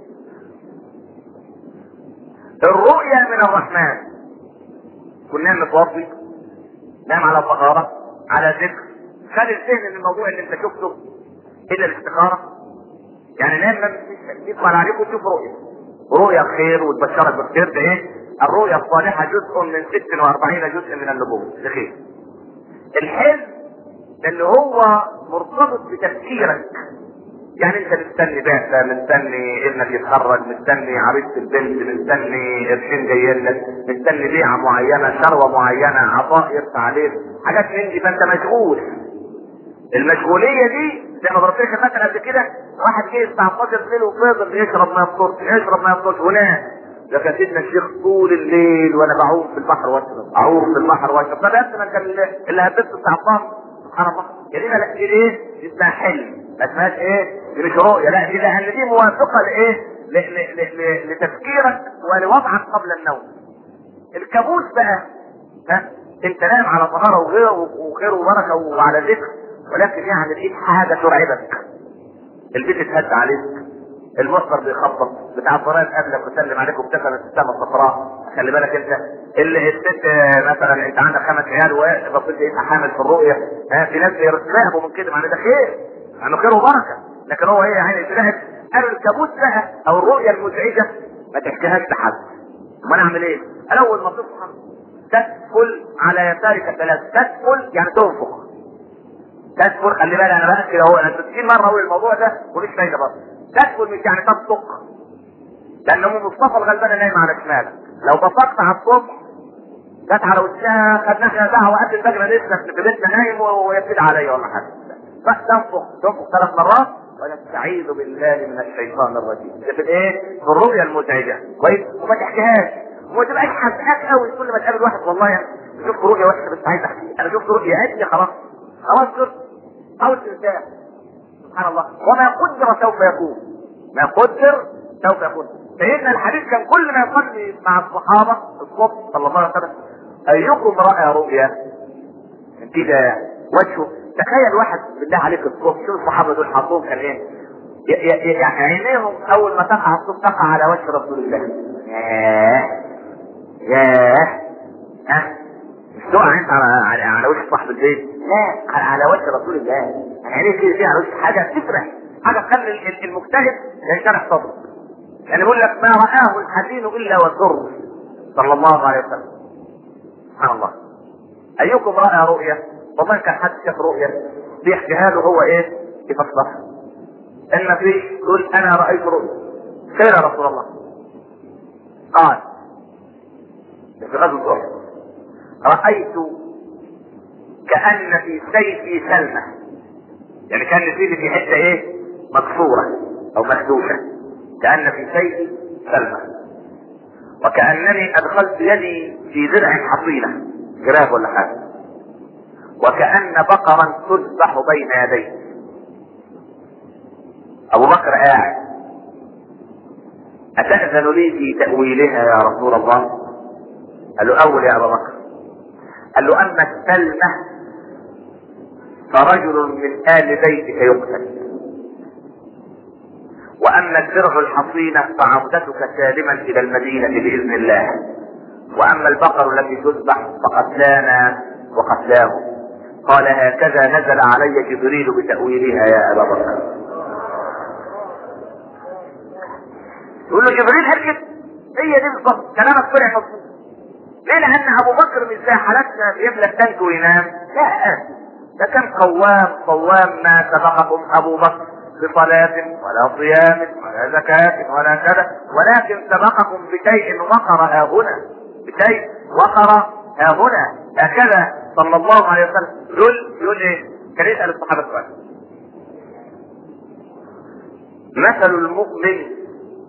الرؤيا من الرحمن. كنا نتوضي نام على طهارة على ذكر، خلي الذهن من الموضوع اللي انت شفته الا الاستخارة. يعني نام يطلع عليك وتشوف رؤيا رؤيا خير وتبشرك بالخير. ده ايه؟ الرؤيا الصالحة جزء من ستة وأربعين جزء من النبوة لخير. الحلم اللي هو مرتبط بتفكيرك، يعني انت مستني بعثة، مستني ابنك يتخرج، مستني عريسة البنت، مستني قرشين جايين لك، مستني بيعة معينة، ثروة معينة، عطاء يرفع عليك، حاجات من دي، فانت مشغول. المشغولية دي زي ما ضربت لك المثل قبل كده، واحد جه الساعة اتناشر بالليل وفضل يشرب ما يفطرش يشرب ما يفطرش ونام. لكن سيدنا الشيخ طول الليل وانا بعوم في البحر واشرب، اعوم في البحر واشرب. طب يا ابني ما انت اللي هبست الساعة اتناشر سبحان الله. يعني لا دي ايه؟ دي اسمها حلم، ما اسمهاش ايه؟ دي مش رؤيه، لا دي لان دي موافقه لايه؟ لتفكيرك ولوضعك قبل النوم. الكابوس بقى ها انت نايم على طهاره وغيره وخير وبركه وعلى ذكر، ولكن يعني لقيت حاجه ترعبك، البيت اتهد عليك، المصدر بيخبط، بتاع الضرايب قبلك وسلم عليك وابتسم الابتسامه الصفراء. خلي بالك انت اللي الست مثلا انت عندك خمس عيال وبصيت لقيتها حامل في الرؤيه، ها في ناس بيرتاحوا من كده، معناه ده خير، معناه خير وبركه، لكن هو ايه يعني تلاقي قالوا الكابوس بقى او الرؤيه المزعجه ما تحكيهاش لحد. ما نعمل ايه؟ اول ما تصحى تدخل على يسارك ثلاث، تدخل يعني تنفخ، تدخل خلي بالك انا بقى كده اهو، انا ستين مره اقول الموضوع ده ومش فايده برضه. تدخل مش يعني تبصق، لان ام مصطفى الغلبانه نايمه على شمالك، لو بصقت على الصبح جت على وشها خدنا احنا ساعه وقت الفجر لسه في بيتنا نايم ويبتدي عليا ولا حاجه. فتنفخ تنفخ ثلاث مرات ونستعيذ بالله من الشيطان الرجيم. ده في الايه؟ في الرؤيا المزعجه، كويس؟ وما تحكيهاش وما تبقاش حزقاك قوي كل ما تقابل واحد والله يعني شفت رؤيا وحشه بس عايز احكي، انا شفت رؤيا قد خلاص خلاص شفت او تنساه. سبحان الله. وما قدر سوف يكون، ما قدر سوف يكون. سيدنا الحديث كان كل ما يصلي مع الصحابه الصبح صلى الله عليه وسلم ايكم راى رؤيا كده وجهه. تخيل واحد بالله عليك الصبح، شوف الصحابه دول حاطوهم كان ايه؟ يعني عينيهم اول ما تقع الصبح تقع على وجه رسول الله. ياه ياه ها مش تقع انت على على, على وجه صاحب البيت، لا على, على وجه رسول الله. يعني عينيه كده فيها على وجه حاجه تفرح، حاجه تخلي المجتهد ينشرح صدره. يعني يقول لك ما رآه الحزين الا والسر صلى الله عليه وسلم. سبحان الله. ايكم رأى رؤيا؟ والله كان حد شاف رؤيا بيحكيها له هو ايه؟ يفسرها. ان في يقول انا رأيت رؤيا، خير يا رسول الله؟ قال في غزوة احد رأيت كأن في سيفي سلمة، يعني كان سيفي في حتة ايه؟ مكسورة او مخدوشة، كأن في سيفي سلمة، وكأنني ادخلت يدي في درع حصينة جراب ولا حاجة، وكأن بقرا تذبح بين يديه. ابو بكر قاعد، اتأذن لي في تأويلها يا رسول الله؟ قال له اول يا ابو بكر. قال له اما السلمة فرجل من آل بيتك يقتل، واما الدرع الحصينة فعودتك سالما الى المدينة باذن الله، واما البقر التي تذبح فقتلانا وقتلاه. قال هكذا نزل علي جبريل بتأويلها يا ابا بكر. يقول له جبريل هركت هي دي بالظبط كلامك طلع مظبوط. ليه؟ لان ابو بكر مش زي حالتنا بيملى التانك وينام، لا ده كان قوام قوام. ما سبقكم ابو بكر بصلاة ولا صيام ولا زكاة ولا كذا، ولكن سبقكم بشيء وقر ها هنا، بشيء وقر ها هنا هكذا صلى الله عليه وسلم. يقول يقول ايه؟ كان يسأل الصحابة سؤال: مثل المؤمن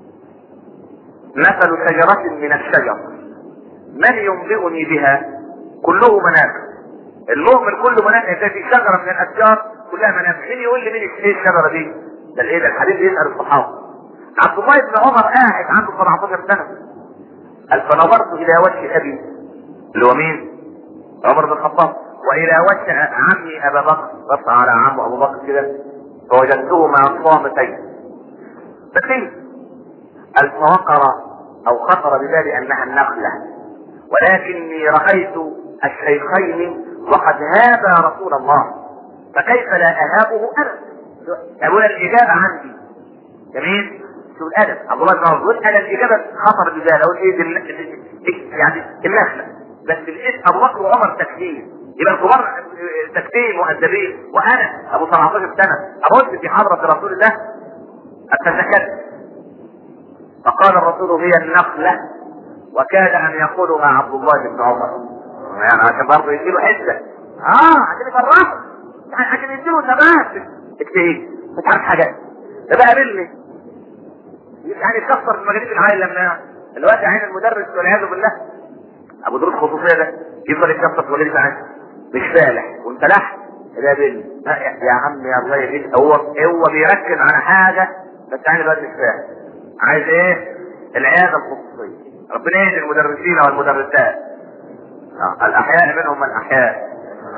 مثل شجرة من الشجر، من ينبئني بها؟ كله منافع. المؤمن كله منافع، في شجرة من الاشجار كلها منافع. مين يقول لي مين ايه الشجرة دي؟ ده الايه ده الحديث يسأل الصحابة. عبد الله بن عمر قاعد عنده سبعتاشر سنة، قال فنظرت الى وجه ابي اللي هو مين؟ عمر بن الخطاب، والى وجه عمي ابا بكر، بص على عمه ابو بكر كده فوجدتهما صامتين. بكيت. قال فوقر او خطر ببالي انها النخلة، ولكني رأيت الشيخين وقد هابا رسول الله، فكيف لا اهابه انا؟ يقول الاجابة عندي. جميل. شو الادب عبد الله بن عمر يقول انا الاجابة خطر ببالي اقول ايه دل... يعني النخلة، بس الاسم ابو بكر وعمر تكتيم، يبقى الكبار تكتيم مؤدبين، وانا ابو سبعتاشر سنة ابص في حضرة رسول الله اتسكت. فقال الرسول هي النخلة، وكاد ان يقولها عبد الله بن عمر، يعني عشان برضه يديله حجة، اه عشان يفرحه، عشان يديله ثبات. اكتئب مش عارف حاجة، ده بقى قابلني يعني يكسر في مجالس العائلة لما الوقت عين المدرس والعياذ بالله ابو دروس خصوصية ده يفضل يكسر في مجالس العائلة، مش فالح وانت لح ده بنت يا عم يا الله يهديك. هو هو بيركز على حاجه بس انا بقى مش فاهم عايز ايه. العياده الخصوصيه ربنا يهدي المدرسين والمدرسات. آه. الاحياء منهم من احياء.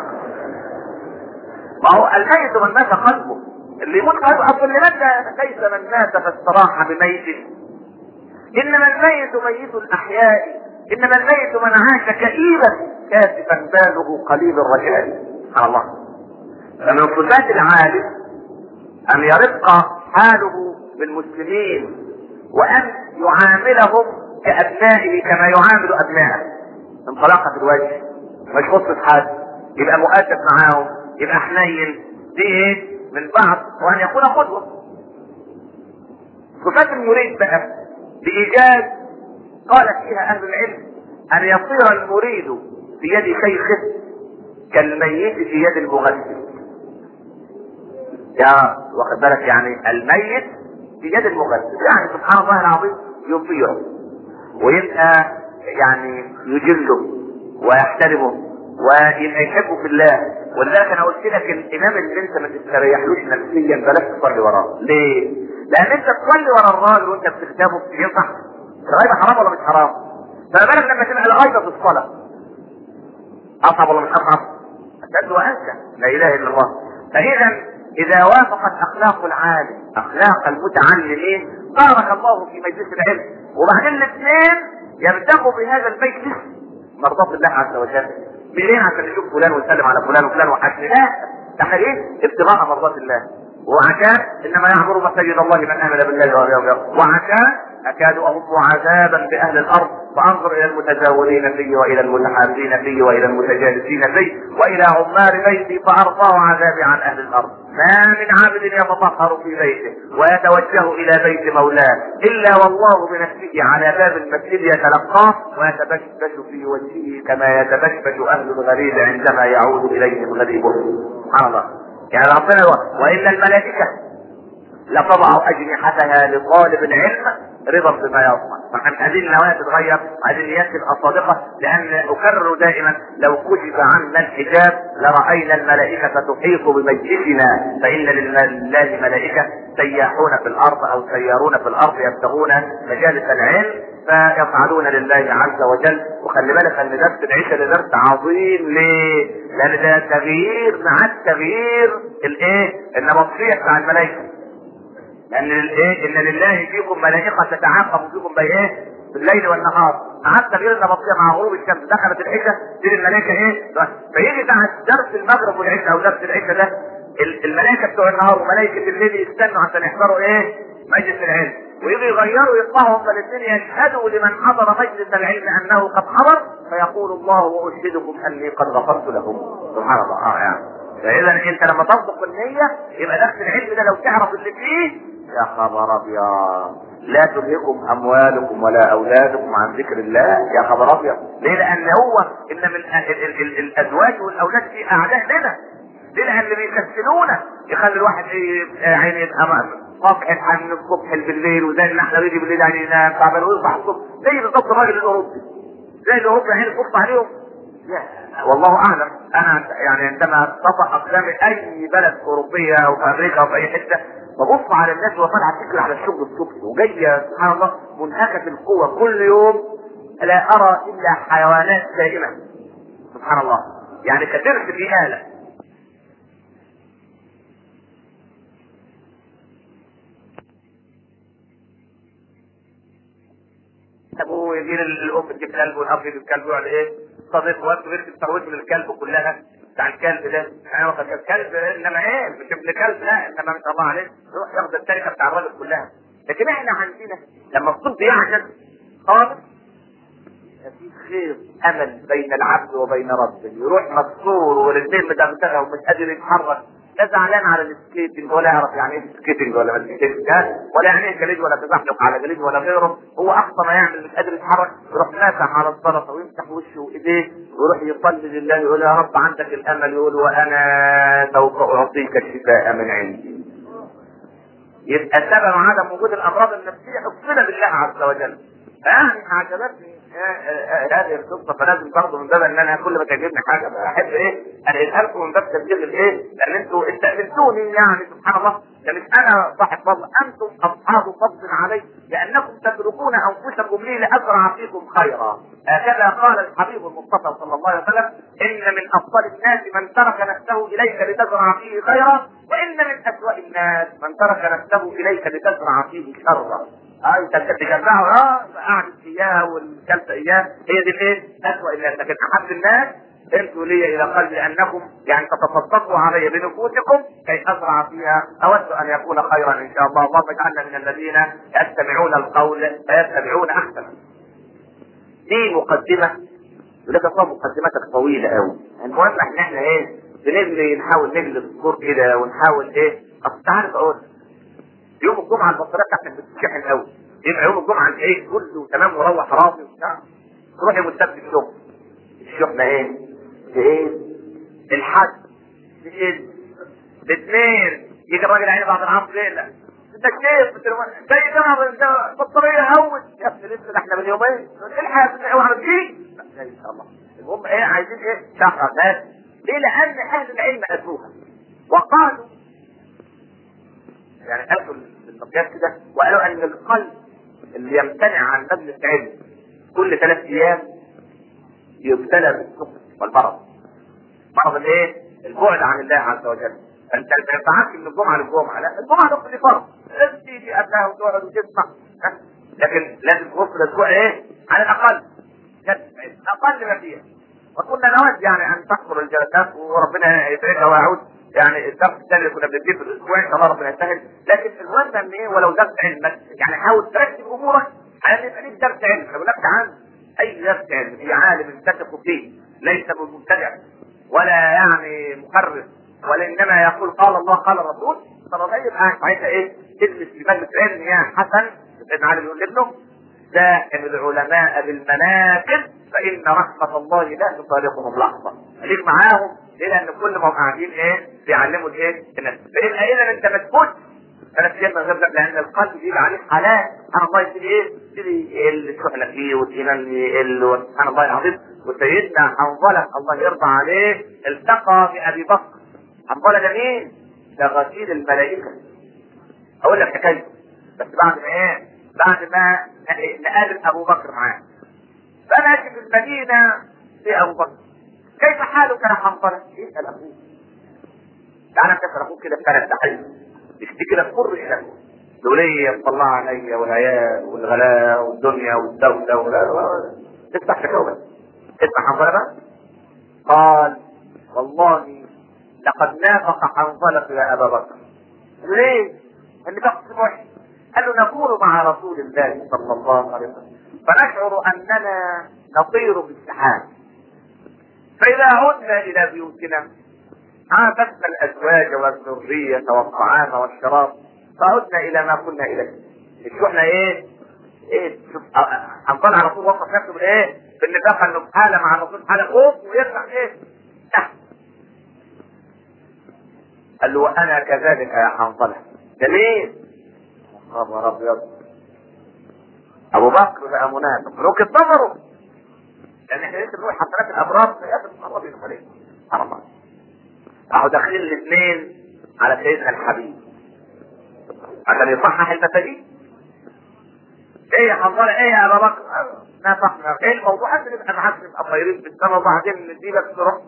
ما هو الميت من مات قلبه. اللي يموت قلبه اصل اللي مات ليس من مات فاستراح بميت، انما الميت ميت الاحياء، انما الميت من عاش كئيبا كاسفا باله قليل الرجاء. سبحان الله. فمن صفات العالم ان يرق حاله بالمسلمين وان يعاملهم كابنائه كما يعامل ابنائه من طلاقة الوجه، مش خصة حد، يبقى مؤدب معاهم، يبقى حنين. دي ايه من بعض، وان يكون قدوة. صفات المريد بقى بإيجاز قال فيها اهل العلم ان يصير المريد في يد شيخه كالميت في يد المغسل. يا واخد بالك يعني الميت في يد المغسل، يعني سبحان الله العظيم يطيعه ويبقى يعني يجله ويحترمه ويبقى يحبه في الله. ولذلك انا قلت لك الامام اللي انت ما تستريحلوش نفسيا بلاش تصلي وراه. ليه؟ لان انت تصلي ورا الراجل وانت بتخدمه ينفع؟ الغيبه حرام ولا مش حرام؟ فما بالك لما تبقى الغيبه في الصلاه؟ اصعب ولا مش اصعب؟ اشد وانسى. لا اله الا الله. فاذا اذا وافقت اخلاق العالم اخلاق المتعلمين بارك الله في مجلس العلم، وبعدين الاثنين يبتغوا بهذا المجلس مرضاة الله عز وجل. منين عشان نشوف فلان ونسلم على فلان وفلان وحسن؟ لا، ده ايه؟ ابتغاء مرضاة الله. وعشان انما يعمر مساجد الله من امن بالله واليوم الاخر. وعشان اكاد اغض عذابا باهل الارض فانظر الى المتزاورين فيه والى المتحابين فيه والى المتجالسين فيه والى عمار بيتي فارضاه عذابي عن اهل الارض. ما من عابد يتطهر في بيته ويتوجه الى بيت مولاه الا والله بنفسه على باب المسجد يتلقاه ويتبشبش في وجهه كما يتبشبش اهل الغريب عندما يعود اليهم غريبهم. سبحان الله. يعني ربنا وان الملائكه لتضع اجنحتها لطالب العلم رضا بما يصنع. فاحنا عايزين النوايا تتغير، عايزين نيات تبقى صادقه، لان اكرر دائما لو كشف عنا الحجاب لراينا الملائكه تحيط بمجلسنا. فان لله ملائكه سياحون في الارض او سيارون في الارض يبتغون مجالس العلم فيفعلون لله عز وجل. وخلي بالك ان درس العشاء ده درس عظيم. ليه؟ لان ده تغيير مع التغيير الايه؟ النبطشيه بتاع الملائكه. لان الايه؟ ان لله فيكم ملائكه تتعاقب فيكم بايه؟ بالليل والنهار. مع التغيير النبطشيه مع غروب الشمس دخلت العشاء دي الملائكه ايه؟ فيجي بعد درس المغرب والعشاء او درس العشاء ده الملائكه بتوع النهار وملائكه الليل يستنوا عشان يحضروا ايه؟ مجلس العلم. ويجي يغيروا يطلعوا هم الاثنين يشهدوا لمن حضر مجلس العلم انه قد حضر فيقول الله واشهدكم اني قد غفرت لهم. سبحان الله. اه يعني فاذا انت لما تصدق النيه يبقى درس العلم ده لو تعرف اللي فيه يا خبر ابيض لا تلهكم اموالكم ولا اولادكم عن ذكر الله. يا خبر ابيض. ليه؟ لان هو ان من ال ال ال الازواج والاولاد في اعداء لنا. ليه؟ لان اللي بيكسلونا يخلي الواحد عيني يبقى صبح الحن الصبح بالليل وزي ان احنا بيجي بالليل يعني ينام تعبان ويصبح الصبح زي بالظبط الراجل الاوروبي. زي الاوروبي عين تبص عليهم. والله اعلم. انا يعني عندما تطأ اقدام اي بلد اوروبيه او في امريكا او في اي حته ببص على الناس وهي طالعه تجري على الشغل الصبح وجايه سبحان الله منهكه القوه كل يوم. لا ارى الا حيوانات دائمه. سبحان الله. يعني كترس في آلة. ابوه يجي الام تجيب كلب والاب يجيب كلب ويقعد ايه؟ صديق وقت بيركب ثروته من الكلب كلها بتاع الكلب ده. انا واخد الكلب انما ايه؟ مش ابن كلب لا انما ما شاء الله عليه يروح ياخد التركه بتاع الراجل كلها. لكن احنا عندنا لما الصوت يعجز خالص في خير امل بين العبد وبين ربه. يروح مكسور ورجليه مدغدغه ومش قادر يتحرك. لا زعلان على السكيتنج ولا يعرف يعني ايه سكيتنج ولا سكيتنج ولا يعني ايه جليد ولا تزحلق على جليد ولا غيره. هو اقصى ما يعمل مش قادر يتحرك يروح ناسح على السلطه ويمسح وشه وايديه ويروح يصلي لله يقول يا رب عندك الامل. يقول وانا سوف اعطيك الشفاء من عندي. يبقى سبب عدم وجود الامراض النفسيه حفظنا بالله عز وجل. يعني عجبتني هذه القصه، فلازم برضه من باب ان انا كل ما تعجبني حاجه احب ايه انقلها لكم من باب تبليغ الايه، لان انتوا استقبلتوني يعني سبحان الله، ده مش انا صاحب فضل، انتم اصحاب فضل علي لانكم تتركون انفسكم لي لازرع فيكم خيرا. هكذا قال الحبيب المصطفى صلى الله عليه وسلم: ان من افضل الناس من ترك نفسه اليك لتزرع فيه خيرا، وان من اسوأ الناس من ترك نفسه اليك لتزرع فيه شرا. اه انت تجمعه اه قعدت اياه والجلسه اياه، هي دي الايه؟ اسوء الناس. لكن احب الناس انتوا لي الى قلبي انكم يعني تتصدقوا علي بنفوسكم كي ازرع فيها، اود ان يكون خيرا ان شاء الله. اللهم اجعلنا من الذين يستمعون القول فيتبعون احسنه. دي مقدمه، ولك الله مقدمتك طويله قوي. المهم ان احنا ايه بنبني، نحاول نجلس الصور كده ونحاول ايه. اصل تعرف اقول يوم الجمعه البطاريه بتاعتك بتتشحن قوي، يبقى يوم الجمعه ايه كله تمام وروح راضي وبتاع، تروح يوم السبت الشغل الشحنه ايه؟ ايه؟ الحد ايه؟ الاثنين يجي الراجل عيني بعد العصر ليله انت كيف زي جمعه البطاريه هون يا ابني لسه ده احنا من يومين الحق اوعى تجي لا ان شاء الله. المهم ايه عايزين ايه؟ شهر الناس ليه؟ لان اهل العلم اتوها وقالوا يعني قالوا المقياس كده، وقالوا ان القلب اللي يمتنع عن مجلس علم كل ثلاث ايام يبتلى بالسكر والمرض. مرض الايه؟ البعد عن الله عز وجل. انت ما ينفعكش من الجمعه للجمعه، لا الجمعه نص دي فرض لازم تيجي قبلها وتقعد وتسمع، لكن لازم في وسط الاسبوع ايه؟ على الاقل اقل ما فيها. وكنا نود يعني ان تحضر الجلسات وربنا يسعدها ويعود يعني الدرس الثاني اللي كنا بنديه في الاسبوع ان شاء الله ربنا يسهل. لكن المهم ان ايه ولو درس علم يعني حاول ترتب امورك على ان يبقى ليك درس علم. لو لك عن اي درس علم في عالم تثق فيه ليس مبتدع ولا يعني مخرف ولا انما يقول قال الله قال الرسول صلى الله عليه وسلم، ساعتها ايه؟ تجلس في مجلس علم يا حسن ابن علي بيقول لابنه: دائم العلماء بالمناكب فان رحمه الله لا تفارقهم لحظه. خليك معاهم ليه؟ لان كل ما هم قاعدين ايه؟ بيعلموا الايه؟ الناس. فيبقى اذا انت ما تفوتش ثلاث ايام من غير، لان القلب بيجي عليه حالات سبحان الله يبتدي ايه؟ يبتدي يقل الشحنه فيه والايمان يقل سبحان الله العظيم. وسيدنا حنظله الله يرضى عليه التقى بابي بكر. حنظله ده مين؟ ده غسيل الملائكه. اقول لك حكايته بس بعد ما ايه؟ بعد ما نقابل ابو بكر معاه. فنأتي في المدينه في ابو بكر: كيف حالك يا حنظله؟ يسال اخوه. تعالى نكسر اخوك كده بثلاث تحيه اشتكي كده تمر الشمس الوليه مطلعه عليا والعيال والغلاء والدنيا والدوله ولا تفتح شكاوى. اسمع حنظله بقى. قال: والله لقد نافق حنظله يا ابا بكر. ليه؟ اللي بقصد وحش. قال له: نكون مع رسول الله صلى الله عليه وسلم فنشعر اننا نطير بالسحاب، فاذا عدنا الى بيوتنا عافسنا الازواج والذريه والطعام والشراب فعدنا الى ما كنا اليه. شو احنا ايه؟ ايه شوف حنطلع على طول وصف نفسه بالايه؟ بالنفاق انه حاله مع الرسول حاله خوف ويطلع ايه؟ تحت. قال له: وانا كذلك يا حنظله. جميل. خبر ابيض. ابو بكر بقى منافق لو كنت نظره، لان احنا لسه بنقول حسنات الابرار سيئات المقربين عليه. سبحان الله. راحوا داخلين الاثنين على سيدنا الحبيب عشان يصحح المساجين. ايه يا حنظله؟ ايه يا ابا بكر؟ نافقنا. ايه الموضوع؟ انت نبقى معاك نبقى طايرين في السماء وبعدين نديلك تروح.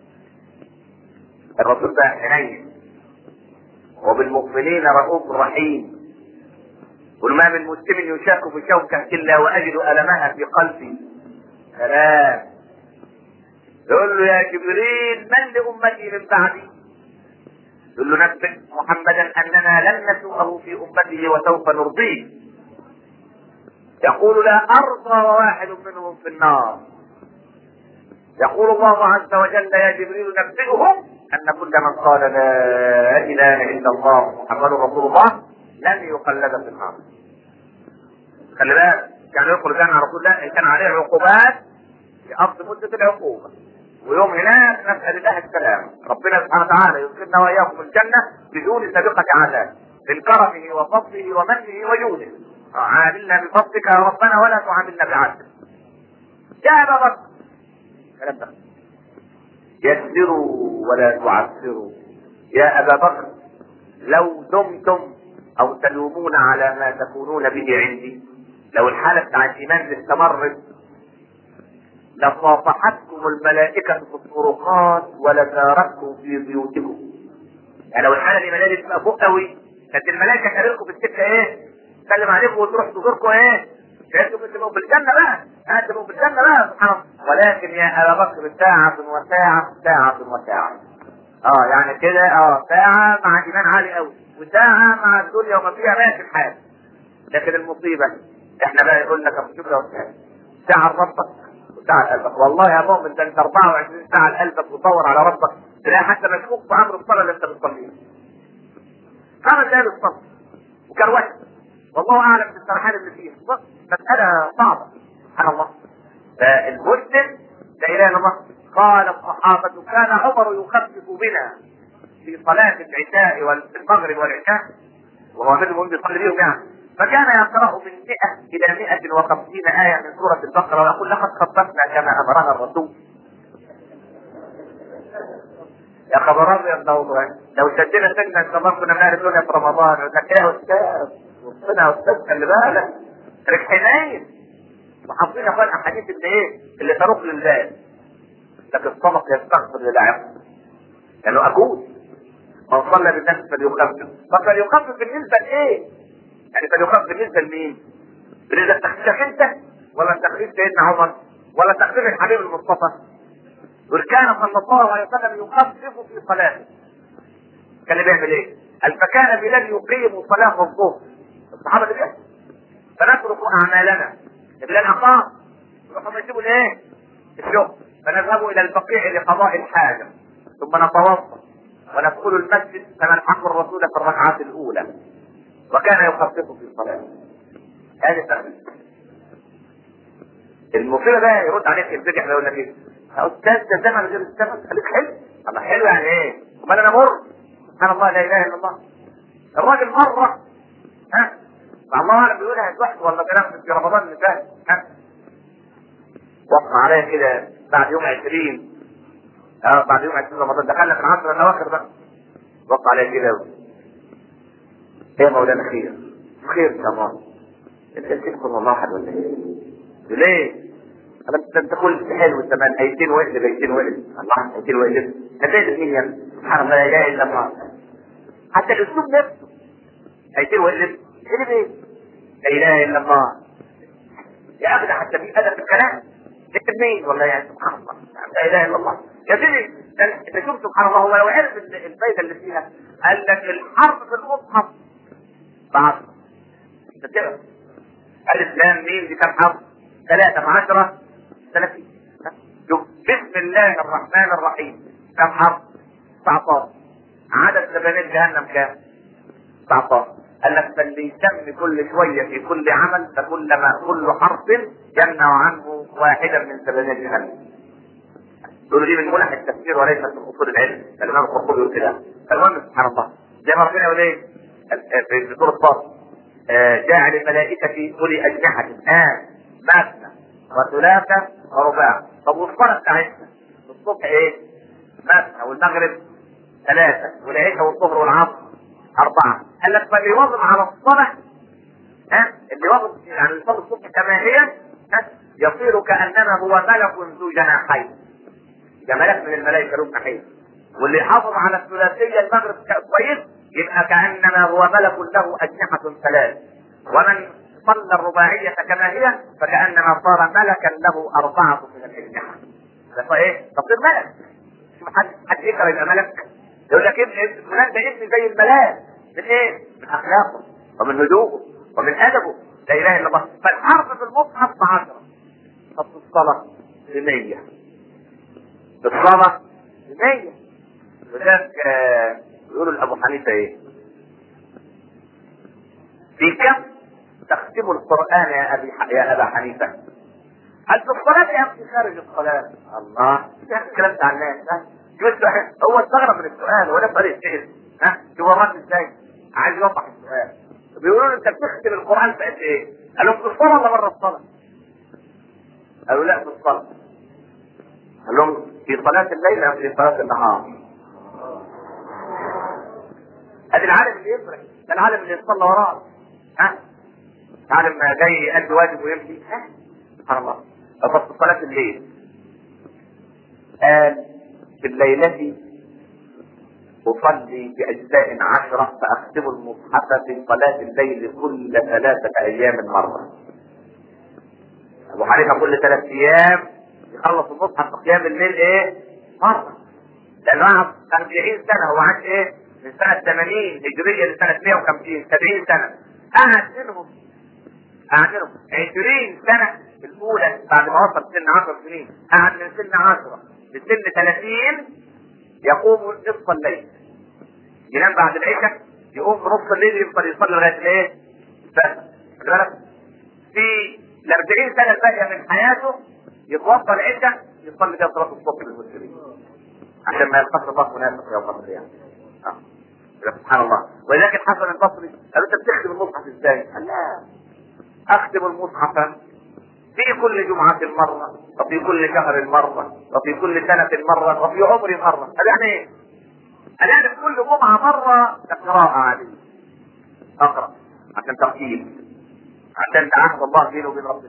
الرسول ده حنين وبالمؤمنين رؤوف رحيم. قل: ما من مسلم يشاك بشوكه الا واجد المها في قلبي. سلام. يقول له: يا جبريل من لامتي من بعدي؟ يقول له: نبئ محمدا اننا لن نسوءه في امته وسوف نرضيه. يقول: لا ارضى وواحد منهم في النار. يقول الله عز وجل: يا جبريل نبئهم ان كل من قال لا اله الا الله محمد رسول الله لن يقلد في النار. خلي بالك، يعني يدخل كان على رسول الله ان كان عليه عقوبات يقضي مده العقوبه، ويوم هناك نسال الله السلام. ربنا سبحانه وتعالى يدخلنا واياكم الجنه بدون سابقه عذاب من كرمه وفضله ومنه وجوده. عاملنا بفضلك يا ربنا ولا تعاملنا بعدلك. يا ابا بكر كلام ده يسروا ولا تعسروا، يا ابا بكر لو دمتم او تلومون على ما تكونون به عندي، لو الحالة بتاع الايمان استمرت لصافحتكم الملائكة في الطرقات ولزارتكم في بيوتكم. يعني لو الحالة الايمانية دي تبقى فوق قوي كانت الملائكة تقابلكم في السكة ايه؟ تسلم عليكم وتروح تزوركم ايه؟ انتم تبقوا بالجنة بقى، انتم بالجنة بقى سبحان الله. ولكن يا ابا بكر ساعة وساعة ساعة وساعة. اه يعني كده اه ساعة مع ايمان عالي قوي وساعة مع الدنيا وما فيها ماشي الحال. لكن المصيبة احنا بقى يقول لك ابو شكرا وساعة ساعة لربك وساعة لقلبك. والله يا مؤمن ده انت أربعة وعشرين ساعة لقلبك وتدور على ربك تلاقي حتى مشكوك في امر الصلاة اللي انت بتصليها. خمس دقايق الصلاة وكروتة والله اعلم بالسرحان اللي فيها مسألة صعبة سبحان الله. فالمسلم لا اله الا الله. قال الصحابة كان عمر يخفف بنا في صلاة العشاء والمغرب والعشاء وهو منهم بيصلي بيهم يعني، فكان يقرأ من مئة إلى مئة وخمسين آية من سورة البقرة ويقول لقد خففنا كما أمرنا الرسول. يا خبر أبيض لو لو شدنا سنة كمان كنا بنعرف لنا في رمضان يقول لك يا أستاذ وصلنا يا أستاذ خلي بالك ركحنين وحافظين أخوان أحاديث اللي إيه اللي تروح للبال. لكن الصمت يستغفر للعقل لأنه أكود من صلى بالناس فليخفف. طب فليخفف بالنسبة لإيه؟ يعني فليخفف بالنسبة لمين؟ بالنسبة لتخفيفك أنت ولا تخفيف سيدنا عمر ولا تخفيف الحبيب المصطفى؟ وكان صلى الله عليه وسلم يخفف في صلاته. كان بيعمل إيه؟ قال فكان بلال يقيم صلاة الظهر. الصحابة اللي بيحصل فنترك أعمالنا. بلال أقام يروحوا يجيبوا الإيه؟ الشغل. فنذهب إلى البقيع لقضاء الحاجة ثم نتوضأ وندخل المسجد فنلحق الرسول في الركعات الأولى وكان يخفف في الصلاة. هذه التخفيف. المصيبة بقى يرد عليك يرتجع يقول لك ايه؟ يا أستاذ ده زمن غير الزمن خليك حلو. طب حلو يعني ايه؟ امال انا مر؟ سبحان الله لا إله إلا الله. الراجل مرة ها مع الله أعلم بيقولها الواحد ولا كلام في رمضان اللي فات ها وقع عليا كده بعد يوم عشرين اه بعد يوم عشرين رمضان دخلنا في العصر الاواخر بقى وقع عليا كده ايه يا مولانا خير خير ان شاء الله انت تذكر والله احد ولا ايه؟ ليه؟ انا انت قلت حلو زمان ايتين وقلب ايتين وقلب الله ايتين وقلب هتلاقي مين يا سبحان الله لا اله الا الله. حتى الاسلوب نفسه ايتين وقلب قلب ايه؟ لا اله الا الله يا اخي ده حتى في ادب الكلام اكتب مين والله يعني سبحان الله لا اله الا الله يا سيدي. انت شوف سبحان الله هو لو عرف الفايده اللي فيها قال لك الحرف في المصحف بعض انت كده الف لام ميم دي كم حرف؟ ثلاثة عشرة ثلاثين. شوف بسم الله الرحمن الرحيم كم حرف؟ تسعة عشر. عدد زبانات جهنم كام؟ تسعة عشر. قال لك فاللي يسمي كل شوية في كل عمل فكلما كل حرف يمنع عنه واحدا من زبانات جهنم. دول دي من ملح التفسير وليس من اصول العلم. الامام القرطبي يقول كده. المهم سبحان الله زي ما ربنا يقول ايه في سورة الطارق جاعل الملائكة أولي أجنحة آن مثنى وثلاثة ورباع. طب والصلاة بتاعتنا الصبح ايه؟ مثنى والمغرب ثلاثة والعشاء والظهر والعصر أربعة. قال لك فاللي يواظب على الصلاة ها اللي يواظب يعني يصلي الصبح كما هي ها يصير كأنما هو ملك ذو جناحين. ده ملك من الملائكة له جناحين. واللي يحافظ على الثلاثية المغرب كويس يبقى كأنما هو ملك له أجنحة ثلاث. ومن صلى الرباعية كما هي فكأنما صار ملكا له أربعة من الأجنحة. ده ايه؟ تصير ملك. شوف حد حد يقرأ يبقى ملك يقول لك ابن فلان ده ابن زي الملاك من ايه؟ من أخلاقه ومن هدوءه ومن أدبه لا إله إلا الله. فالحرف في المصحف بعشرة. طب في الصلاة بمية. في الصلاة بمية. وذلك يقولوا لأبو حنيفة ايه؟ في كم تختم القرآن يا أبي ح... يا أبا حنيفة؟ هل في الصلاة يا أخي خارج الصلاة؟ الله ده الكلام بتاع الناس ها؟ هو استغرب من السؤال ولا طريق سهل ها؟ شو ورات ازاي؟ عايز يوضح السؤال. بيقولوا له انت بتختم القرآن في قد ايه؟ قالوا في الصلاة ولا بره الصلاة؟ قالوا لا في الصلاة. قال لهم في صلاة الليل أم في صلاة النهار؟ هذا العالم اللي يفرق، ده العالم اللي يصلى وراه. ها؟ العالم جاي يأدي واجب ويمشي. ها؟ سبحان الله. طب في صلاة الليل قال في الليلة أصلي بأجزاء عشرة فأختم المصحف في صلاة الليل كل ثلاثة أيام مرة. أبو حنيفة كل ثلاث أيام يخلص المصحف في قيام الليل إيه؟ مرة. لأنه قعد أربعين سنة، هو عاش إيه؟ من سنة ثمانين هجرية لسنة مئة وخمسين، سبعين سنة. قعد منهم قعد منهم عشرين سنة الأولى بعد ما وصل سن عشر سنين، قعد من سن عشرة لسن ثلاثين يقوم نصف الليل، ينام بعد العشاء، يقوم في نص الليل يفضل يصلي لغايه الايه؟ الفجر. في ال أربعين سنه الباقيه من حياته يتوضا العشاء يصلي فيها صلاه الصبح للمسلمين عشان ما يلقاش الله منافق يوم القيامه. اه سبحان الله. ولكن حسن البصري قال انت بتختم المصحف ازاي؟ قال لا، اختم المصحف في كل جمعة مرة، وفي كل شهر مرة، وفي كل سنة مرة، وفي عمر مرة. قال يعني ايه؟ قال يعني في كل جمعة مرة قراءة عادية. اقرأ عشان ترتيب، عشان تعهد الله بينه وبين ربنا.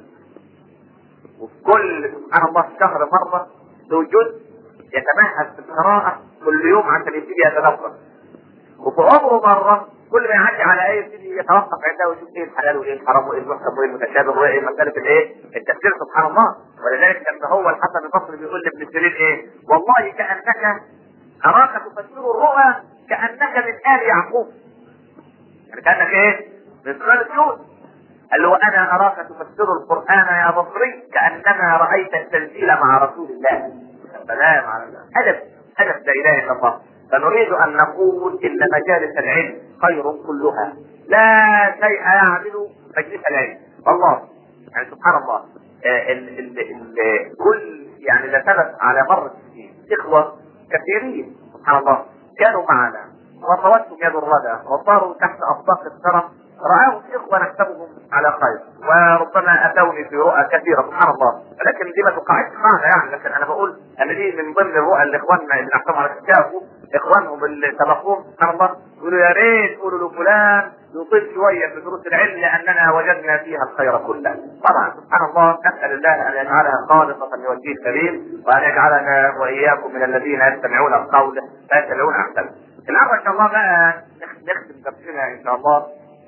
وفي كل سبحان الله شهر مرة له جزء يتمهد في القراءة كل يوم عشان يبتدي يتدبر. وفي عمره مرة كل ما يعدي على آية يبتدي يتوقف عندها ويشوف ايه الحلال وايه الحرام وايه المحكم وايه المتشابه وايه مسألة الايه؟ التفسير سبحان الله. ولذلك لما هو الحسن البصري بيقول لابن سيرين ايه؟ والله كأنك أراك تفسر الرؤى كأنك من آل يعقوب. يعني كأنك ايه؟ من سورة يونس. قال له انا اراك تفسر القرآن يا بصري كأنما رأيت التنزيل مع رسول الله. سلام على الله. هدف هدف لا اله الا الله. فنريد ان نقول ان مجالس العلم خير كلها، لا شيء يعمل مجلس العلم. والله يعني سبحان الله. آه ال ال ال كل يعني لا ثبت على مر السنين اخوة كثيرين سبحان الله كانوا معنا وطوتهم يد الردى وصاروا تحت اطباق الكرم، رآهم اخوة نحسبهم على خير وربما اتوني في رؤى كثيرة سبحان الله. ولكن دي ما تقعدش معنا يعني، لكن انا بقول ان دي من ضمن الرؤى اللي اخواننا اللي نحسبهم على شافوا اخوانهم اللي سبقوهم سبحان الله يقولوا يا ريت قولوا لفلان يطيل شوية في دروس العلم لاننا وجدنا فيها الخير كله. طبعا سبحان الله نسأل الله ان يجعلها خالصة لوجهه الكريم وان يجعلنا واياكم من الذين يستمعون القول فيتبعون احسنه. الامر ان شاء الله بقى نختم درسنا ان شاء الله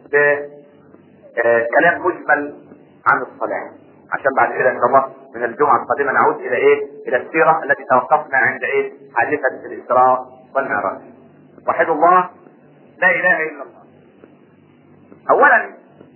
بكلام مجمل عن الصلاة، عشان بعد كده ان شاء الله من الجمعة القادمة نعود الى ايه؟ الى السيرة التي توقفنا عند ايه؟ حادثة الاسراء والمعراج. وحد الله لا اله الا الله. اولا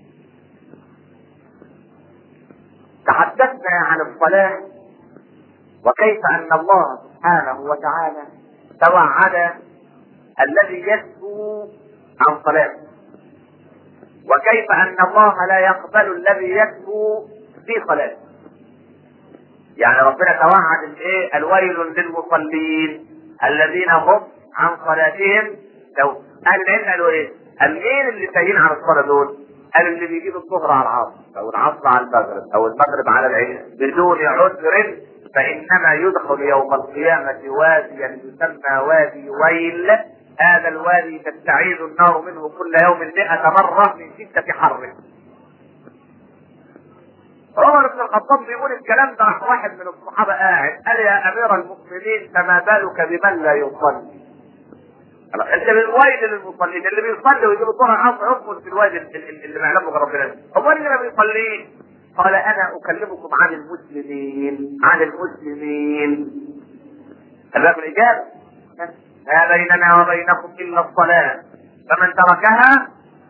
تحدثنا عن الصلاة وكيف ان الله سبحانه وتعالى توعد الذي يسهو عن صلاته، وكيف ان الله لا يقبل الذي يسهو في صلاته. يعني ربنا توعد الايه؟ الويل للمصلين الذين هم عن صلاتهم سهون. اهل العلم قالوا ايه؟ قال مين اللي ساهين عن الصلاه دول؟ قال اللي بيجيب الظهر على العصر او العصر على المغرب او المغرب على العشاء بدون عذر، فانما يدخل يوم القيامه واديا يسمى وادي ويل، هذا الوادي تستعيذ النار منه كل يوم مئة مرة من شدة حره. عمر بن الخطاب بيقول الكلام ده، واحد من الصحابة قاعد قال يا امير المؤمنين فما بالك بمن لا يصلي؟ انت من الويل للمصلين، اللي بيصلي ويجيب الظهر عصر يدخل في الوادي اللي ما يعلمه ربنا. هو اللي ما بيصليش؟ قال انا اكلمكم عن المسلمين عن المسلمين. هذا الاجابه ما بيننا وبينكم الا الصلاه فمن تركها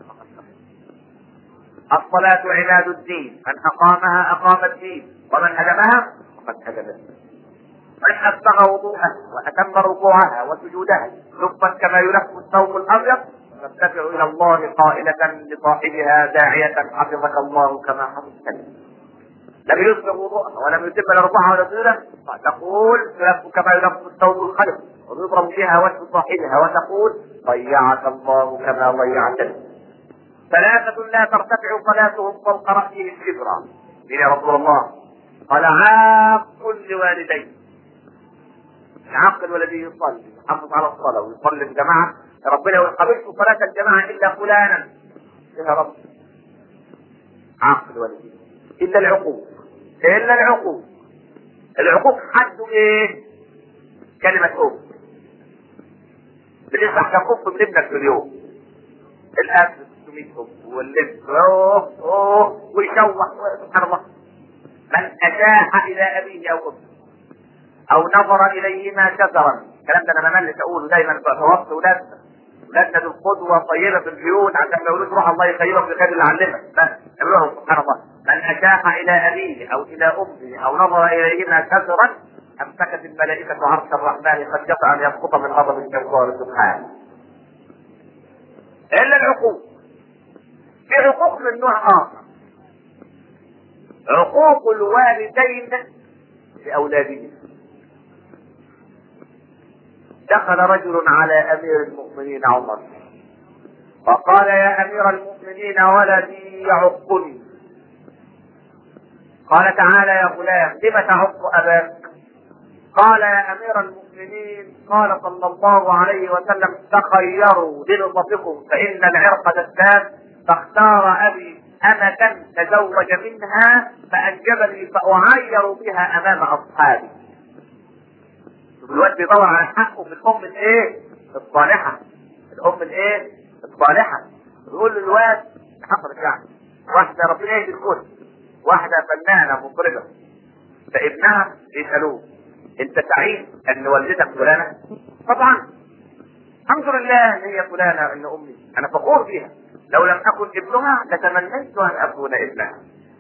الصلاه عماد الدين، من اقامها اقام الدين ومن هدمها فقد هدم الدين. من اسبغ وضوءها واتم ركوعها وسجودها لفت كما يلف الثوب الابيض ترتفع الى الله قائله لصاحبها داعيه حفظك الله كما حفظتني. لم يسبغ وضوءها ولم يتم لا ركوعها ولا سجودها تقول تلف كما يلف الثوب الخلف ويضرب بها وجه صاحبها وتقول ضيعك الله كما ضيعتني. ثلاثة لا ترتفع صلاتهم فوق رأسهم شبرا. يا رسول الله قال عاق لوالديه، عاق الولدي يصلي يحافظ على الصلاه ويصلي الجماعه، ربنا يقول قبلت صلاه الجماعه الا فلانا يا رب. عاق الولدي الا العقوق، الا العقوق. العقوق حده ايه؟ كلمه ام. بتفتح كف من ابنك في اليوم، الاكل ستمية ام واللبس اوه اوه ويشوح. سبحان الله. من اشاح الى ابيه او امه او نظر اليهما شذرا، الكلام ده انا ما ملش اقوله دايما بوصف ولادنا، ولادنا دول قدوه طيبه في البيوت عشان ما يقولوش روح الله يخيرك في الخير اللي علمك، لا يقولوا سبحان الله. من اشاح الى ابيه او الى امه او نظر اليهما شذرا امسكت الملائكه عرش الرحمن خشيه ان يسقط من غضب الجبار سبحانه. الا العقوق. في عقوق من نوع اخر، عقوق الوالدين لاولادهم. دخل رجل على امير المؤمنين عمر وقال يا امير المؤمنين ولدي يعقني. قال تعالى يا غلام لم تعق اباك؟ قال يا امير المؤمنين قال صلى الله عليه وسلم تخيروا لنطفكم فان العرق دسام، فاختار ابي امة تزوج منها فانجبني فاعير بها امام اصحابي. الواد بيدور على حقه في الام الايه؟ الصالحه. الام الايه؟ الصالحه. يقول للواد حصلت يعني واحده ربنا يهدي الكل، واحده فنانه مطربه، فابنها يسالوه انت سعيد ان والدتك فلانه؟ طبعا الحمد لله ان هي فلانه ان امي، انا فخور بها، لو لم اكن ابنها لتمنيت ان اكون ابنها.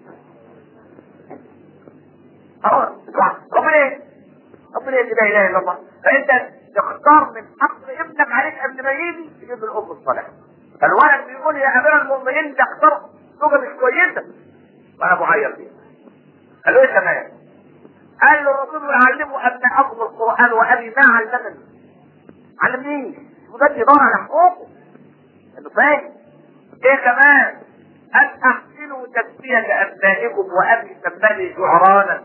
اه ربنا ايه؟ ربنا يجي لا اله الا الله. فانت تختار من حق ابنك عليك قبل ما يجي تجيب الام الصالحه. فالولد بيقول يا امير المؤمنين ده اختار زوجه مش كويسه وانا معير بيها. قال له ايه كمان؟ قال له الرسول يعلموا ابنائكم القران وابي ما علمني. علمنيش وده يدور على حقوقه انه فاهم. ايه كمان؟ ان احسنوا تسميه ابنائكم وابي سماني جعرانا.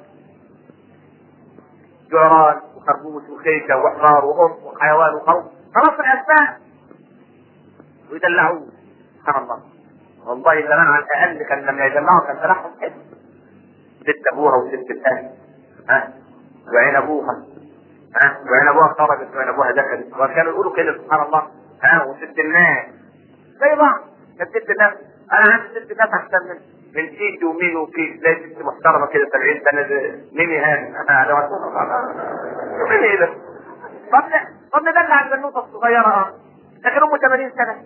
جعران وخربوش وخيشه وحمار وام وحيوان وقوم، خلاص الاسماء ويدلعوه. سبحان الله. والله زمان على الاقل كان لما يدلعوا كان دلعهم حلو. ست ابوها وست الاهل ها وعين ابوها ها وعين ابوها خرجت وعين ابوها دخلت، وكانوا يقولوا كده سبحان الله. ها وست الناس زي بعض. كانت ست الناس انا عندي ست ناس احسن من من تيتي ومين وكيف. لا ست محترمه كده سبعين سنه ميمي هاني انا مين ايه ده؟ طب طب ندلع البنوته الصغيره اه لكن امه ثمانين سنه.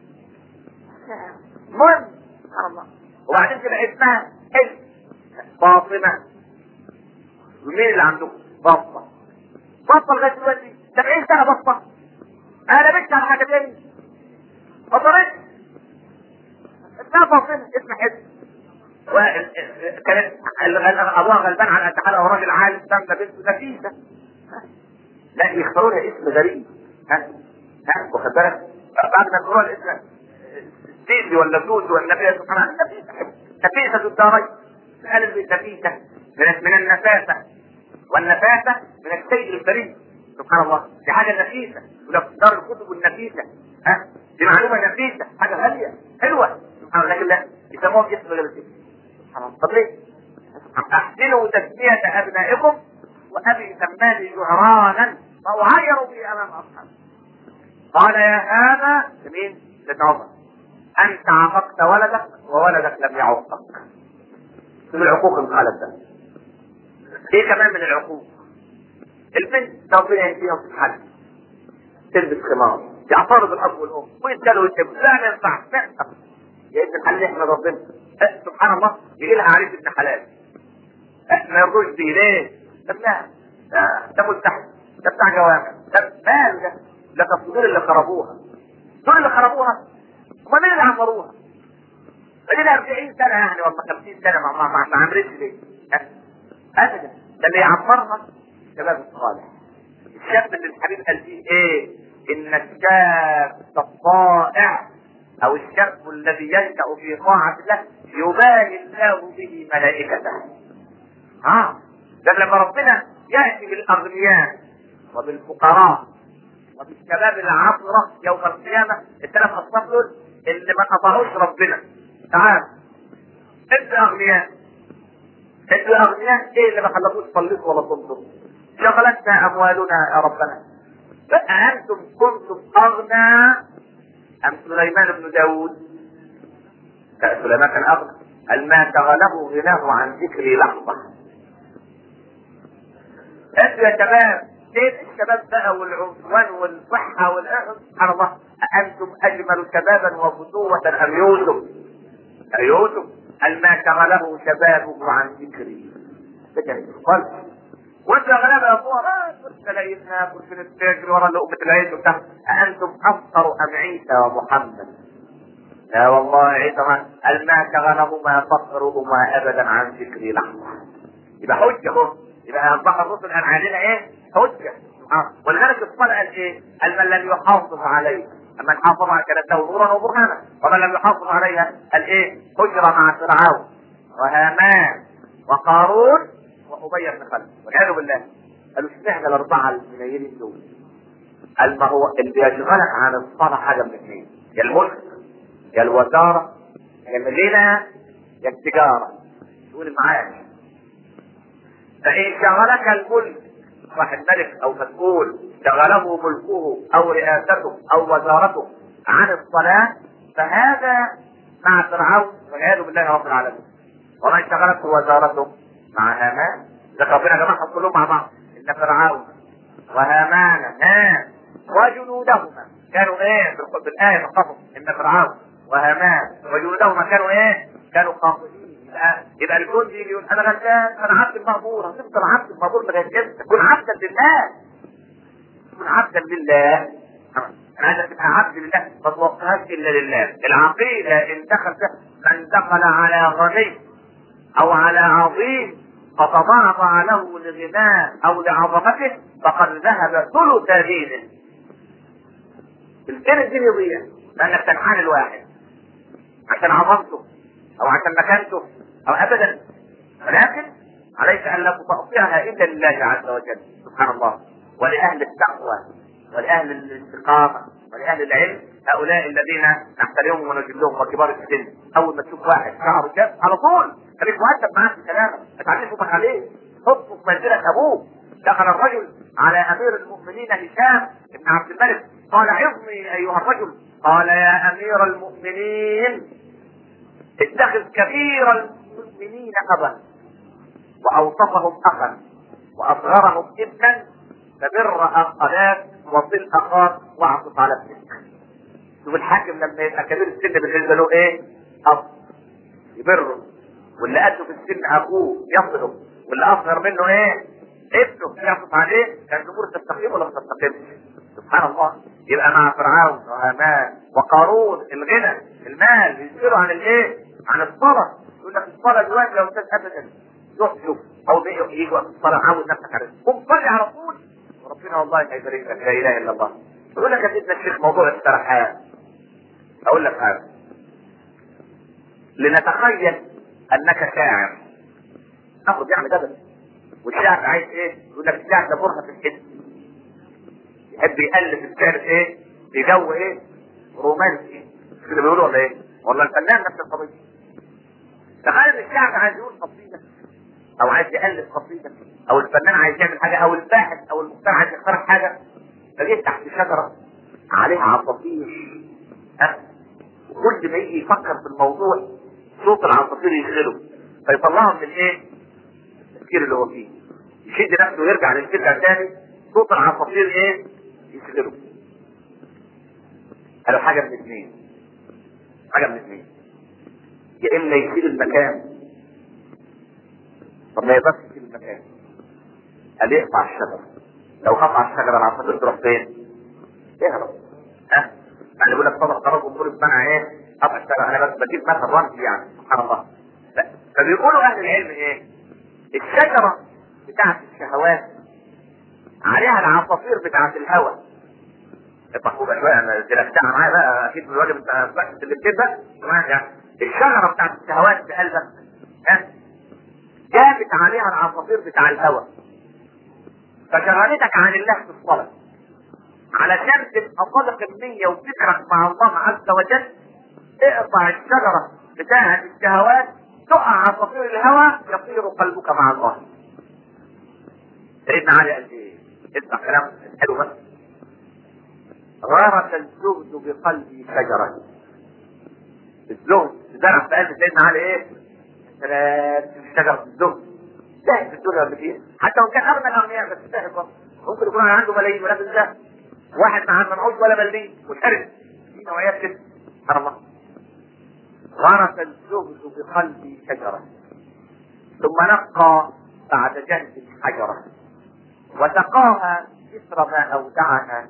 المهم سبحان الله. وبعدين تبقى اسمها حلو فاطمه. ومين اللي عندكم؟ بطه. بطه لغايه دلوقتي سبعين سنه بطه. انا بنت على حاجه تاني بطلت اسمها فاطمه اسم حلو. كانت ابوها غلبان على قد حاله وراجل عالم سمى بنته نفيسه. لا يختاروا لها اسم غريب. ها ها واخد بالك؟ بعد ما يختاروا الاسم سيدي ولا فلوس ولا نبيه سبحان الله نفيسه. نفيسه الدارين. الالف نفيسه من من النفاسه، والنفاسه من الشيء الفريد. سبحان الله دي حاجه نفيسه. ولو دار الكتب النفيسه ها دي معلومه نفيسه حاجه غاليه حلوه سبحان الله. لكن لا يسموها باسم غير كده. طب ليه؟ احسنوا تسمية ابنائكم وابي سماني جعرانا فاعيروا بي امام اصحابي. قال يا هذا لمين؟ لعمر انت عاقبت ولدك وولدك لم يعوقك. من العقوق الخالد ده. ايه كمان من العقوق؟ البنت ربنا يهديها في الحج تلبس خمار يعترض الاب والام ويسالوا الابن لا ما ينفعش يا ابن الحلال احمد ربنا. أه سبحان الله يجي لها عريس ابن حلال. أه ما يرضوش بيه ليه؟ طب لا ده ده مستحيل ده بتاع جوامع. طب مال ده؟ لكن دول اللي خربوها. دول اللي خربوها هم مين اللي عمروها؟ لنا أربعين سنه يعني ولا خمسين سنه ما ما ما عمرتش ليه؟ أه ابدا. ده اللي يعمرها الشباب الصالح. الشاب اللي الحبيب قال فيه ايه؟ ان الشاب الطائع او الشاب الذي ينشأ في طاعة الله يباهي الله به ملائكته. اه ده لما ربنا ياتي بالاغنياء وبالفقراء وبالشباب العطره يوم القيامه، الثلاث اصناف دول اللي ما اطاعوش ربنا. تعال انتوا اغنياء، انتوا اغنياء ايه اللي ما خلاكوش تصلوا ولا تصوموا؟ شغلتنا اموالنا يا ربنا. فانتم كنتم اغنى ام سليمان بن داود؟ سليمان كان اغنى، قال ما شغله غناه عن ذكري لحظه. انتوا يا شباب، ايه الشباب بقى والعنفوان والصحه والاهل؟ سبحان الله، انتم اجمل شبابا وفتوه ام يوسف؟ يوسف قال ما شغله شبابه عن ذكري. قال وانت يا غلابه يا ابوها ما كنت لاقينا كنت نتاجر ورا لقمه العيش وبتاع. انتم افقر ام عيسى ومحمد؟ لا والله عيسى قال ما شغلهما فقرهما ابدا عن ذكري لحظه. يبقى حجه اهو، يبقى اصبح الرسل قال علينا ايه؟ حجه. اه ولذلك الصلاه قال ايه؟ قال من لم يحافظ عليه، اما حافظها كانت له نورا وبرهانا، ومن لم يحافظ عليها قال ايه؟ حجر مع فرعون وهامان وقارون وابي بن خلف والعياذ بالله. قالوا اشمعنى الاربعه المنيلين دول؟ قال ما هو اللي يشغلك عن الصلاه حاجه من اثنين، يا الملك يا الوزاره يا الغنى يا التجاره. تقول معايا فان شغلك الملك، واحد ملك او مسؤول شغله ملكه او رئاسته او وزارته عن الصلاه، فهذا مع فرعون والعياذ بالله رب العالمين. ومن شغلته وزارته مع هامان، ده ربنا جمعهم كلهم مع بعض. ان فرعون وهامان ها وجنودهما كانوا ايه في الايه في القصص؟ ان فرعون وهامان وجنودهما كانوا ايه؟ كانوا خاطئين. يبقى يبقى الجندي يجي يقول انا غلبان، انا عبد المأمور. هتفضل عبد المأمور لغايه امتى؟ كن عبدا لله، كن عبدا لله. انا عايزك تبقى عبد لله، ما توقفهاش الا لله. العقيده ان دخل من دخل على غني او على عظيم فتضاعف له لغناه او لعظمته فقد ذهب ثلث دينه. الدين الدين يضيع لانك تنحني الواحد عشان عظمته او عشان مكانته او ابدا، ولكن عليك ان لا تطأطئها الا لله عز وجل سبحان الله، ولاهل التقوى ولاهل الاستقامه ولاهل العلم. هؤلاء الذين نحترمهم ونجلهم وكبار السن، اول ما تشوف واحد شعره جاب على طول خليك مؤدب معاه في كلامك، ما تعليش صوتك عليه، حطه في منزله ابوه. دخل الرجل على امير المؤمنين هشام بن عبد الملك قال عظني ايها الرجل. قال يا امير المؤمنين اتخذ كبير المؤمنين ابا واوصفهم اخا واصغرهم ابنا، فبر اخلاك وصل اخاك واعطف على ابنك. شوف الحاكم لما يبقى كبير السن بالنسبه له ايه؟ اب يبره، واللي قده في السن اخوه يصله، واللي اصغر منه ايه؟ ابنه يعطف عليه. كان الامور تستقيم ولا ما تستقيمش؟ سبحان الله. يبقى مع فرعون وهامان وقارون الغنى المال يشيروا عن الايه؟ عن الصلاه. يقول لك الصلاه دلوقتي لو استاذ ابدا روح شوف او يجي وقت الصلاه عود نفسك عليه قم صلي على طول وربنا والله هيبارك لك. لا اله الا الله. يقول لك يا سيدنا الشيخ موضوع السرحان، اقول لك حاجه لنتخيل انك شاعر ناخد يعني جبل، والشاعر عايز ايه؟ يقول لك الشاعر ده برهه في الحس، يحب يالف الشعر ايه؟ في جو ايه؟ رومانسي كده بيقولوا ولا ايه؟ والله الفنان نفس القضيه. تخيل الشاعر عايز يقول قصيده او عايز يالف قصيده، او الفنان عايز يعمل حاجه، او الباحث او المخترع عايز يخترع حاجه، فجيت تحت شجره عليها عصافير ها، وكل ما يجي يفكر في الموضوع صوت العصافير يشغله فيطلعه من الايه؟ التفكير اللي هو فيه، يشد نفسه ويرجع للفكره تاني، صوت العصافير ايه؟ يشغله. قالوا حاجه من اثنين، حاجه من اثنين، يا اما يسيب المكان. طب ما يقدرش يسيب المكان، قال يقطع الشجره. لو قطع الشجره العصافير تروح فين؟ يهرب. ها؟ يعني بيقول لك صدق قرار جمهور بمعنى ايه؟ قطع الشجره. انا بس بجيب مثل رمزي يعني سبحان الله. فبيقولوا اهل العلم ايه؟ الشجره بتاعت الشهوات عليها العصافير بتاعت الهوى. الطحوبه شويه انا دلفتها معايا بقى اكيد من الواجب انت بس اللي بتبدا يعني. الشجره بتاعت الشهوات في قلبك ها؟ جابت عليها العصافير بتاع الهواء فشغلتك عن الله في الصلاة، علشان تبقى صادق النية وفكرك مع الله عز وجل. اقطع الشجرة بتاعة الشهوات، تقع عصافير الهوى، يطير قلبك مع الله. سيدنا علي قال ايه؟ اسمع كلام حلو بس. غرس الزهد بقلبي شجرة. الزهد زرع في قلب سيدنا علي ايه؟ شجرة الزهد. تاهت في الدنيا قبل كده، حتى لو كان اغنى الاغنياء بس تاهت برضه. ممكن يكون عنده ملايين ولكن ده واحد ما معهوش ولا مليم وشرب. في نوعيات كده سبحان الله. غرس الزهد بقلبي شجرة ثم نقى بعد جهد حجرة وسقاها إثر ما أودعها.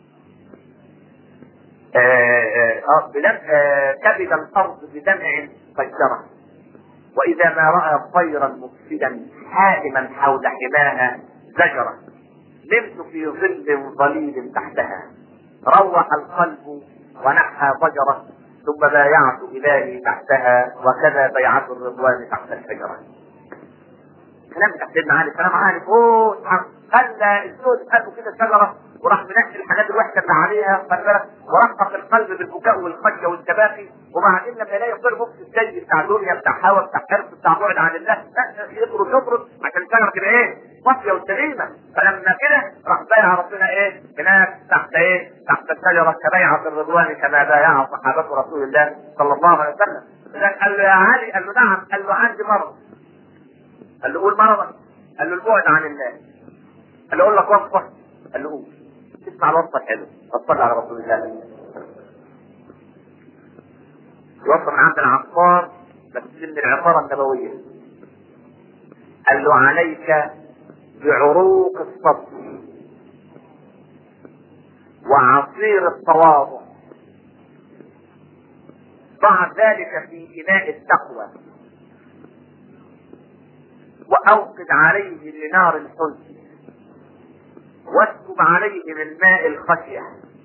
كبد الأرض بدمع فجرة وإذا ما رأى طيرا مفسدا حائما حول حماها زجرة. نمت في ظل ظليل تحتها روح القلب ونحى ضجرة ثم بايعت إلهي تحتها وكذا بيعة الرضوان تحت الشجرة. كلام بتاع سيدنا علي كلام عالي فوق. خلى الزهد قلبه كده شجرة وراح منقي الحاجات الوحشة اللي عليها ورقق القلب بالبكاء والخشية والتباكي. وبعدين لما يلاقي يصير بوكس السيد بتاع دنيا بتاع هوا بتاع حرص بتاع بعد عن الله يطرد يطرد عشان الشجرة تبقى ايه؟ صافية وسليمة. فلما كده راح بايع ربنا ايه؟ هناك تحت ايه؟ تحت الشجرة كبيعة الرضوان كما بايع صحابة رسول الله صلى الله عليه وسلم. قال له يا علي، قال له نعم، قال له عندي مرض. قال له قول مرضك. قال له البعد عن الله. قال له اقول لك وصفه. قال له قول. اسمع الوصفه الحلوه، صلى على رسول الله. الوصفه من عند العطار بس من العطاره النبويه. قال له عليك بعروق الصبر وعصير التواضع، ضع ذلك في اناء التقوى واوقد عليه لنار الحزن واسكب عليه من ماء الخشيه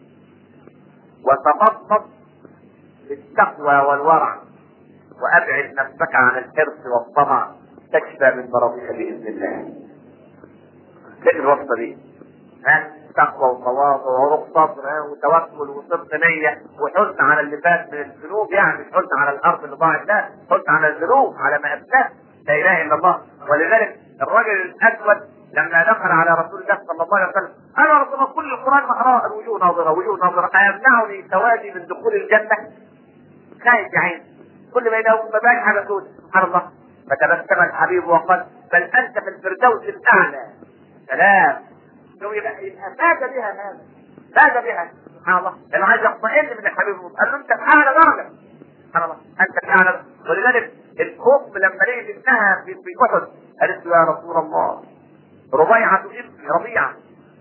وتفضل بالتقوى والورع وابعد نفسك عن الحرص والطمع تكفى من مرضك باذن الله. لكن الوصفه دي ها تقوى وتواضع وعروق صبر وتوكل وصدق نيه وحزن على اللي فات من الذنوب، يعني مش حزن على الارض اللي ضاعت، لا حزن على الذنوب على ما افسد. لا اله الا الله. ولذلك الرجل الاسود لما دخل على رسول الله صلى الله عليه وسلم قال يا رسول الله كل القران مقراه الوجوه ناظره وجوه ناظره ايمنعني سوادي من دخول الجنه؟ خايف يا عين كل ما يلاقوا ما بقاش حاجه سود. سبحان الله. فتبسم الحبيب وقال بل انت في الفردوس الاعلى. سلام. لو يبقى يبقى فاز بها هذا فاز بها سبحان الله. لانه عايز يطمئن من الحبيب قال له انت في اعلى درجه. سبحان الله انت في اعلى درجه. ولذلك الام لما لقيت ابنها في احد قالت له يا رسول الله ربيعه ابني ربيعه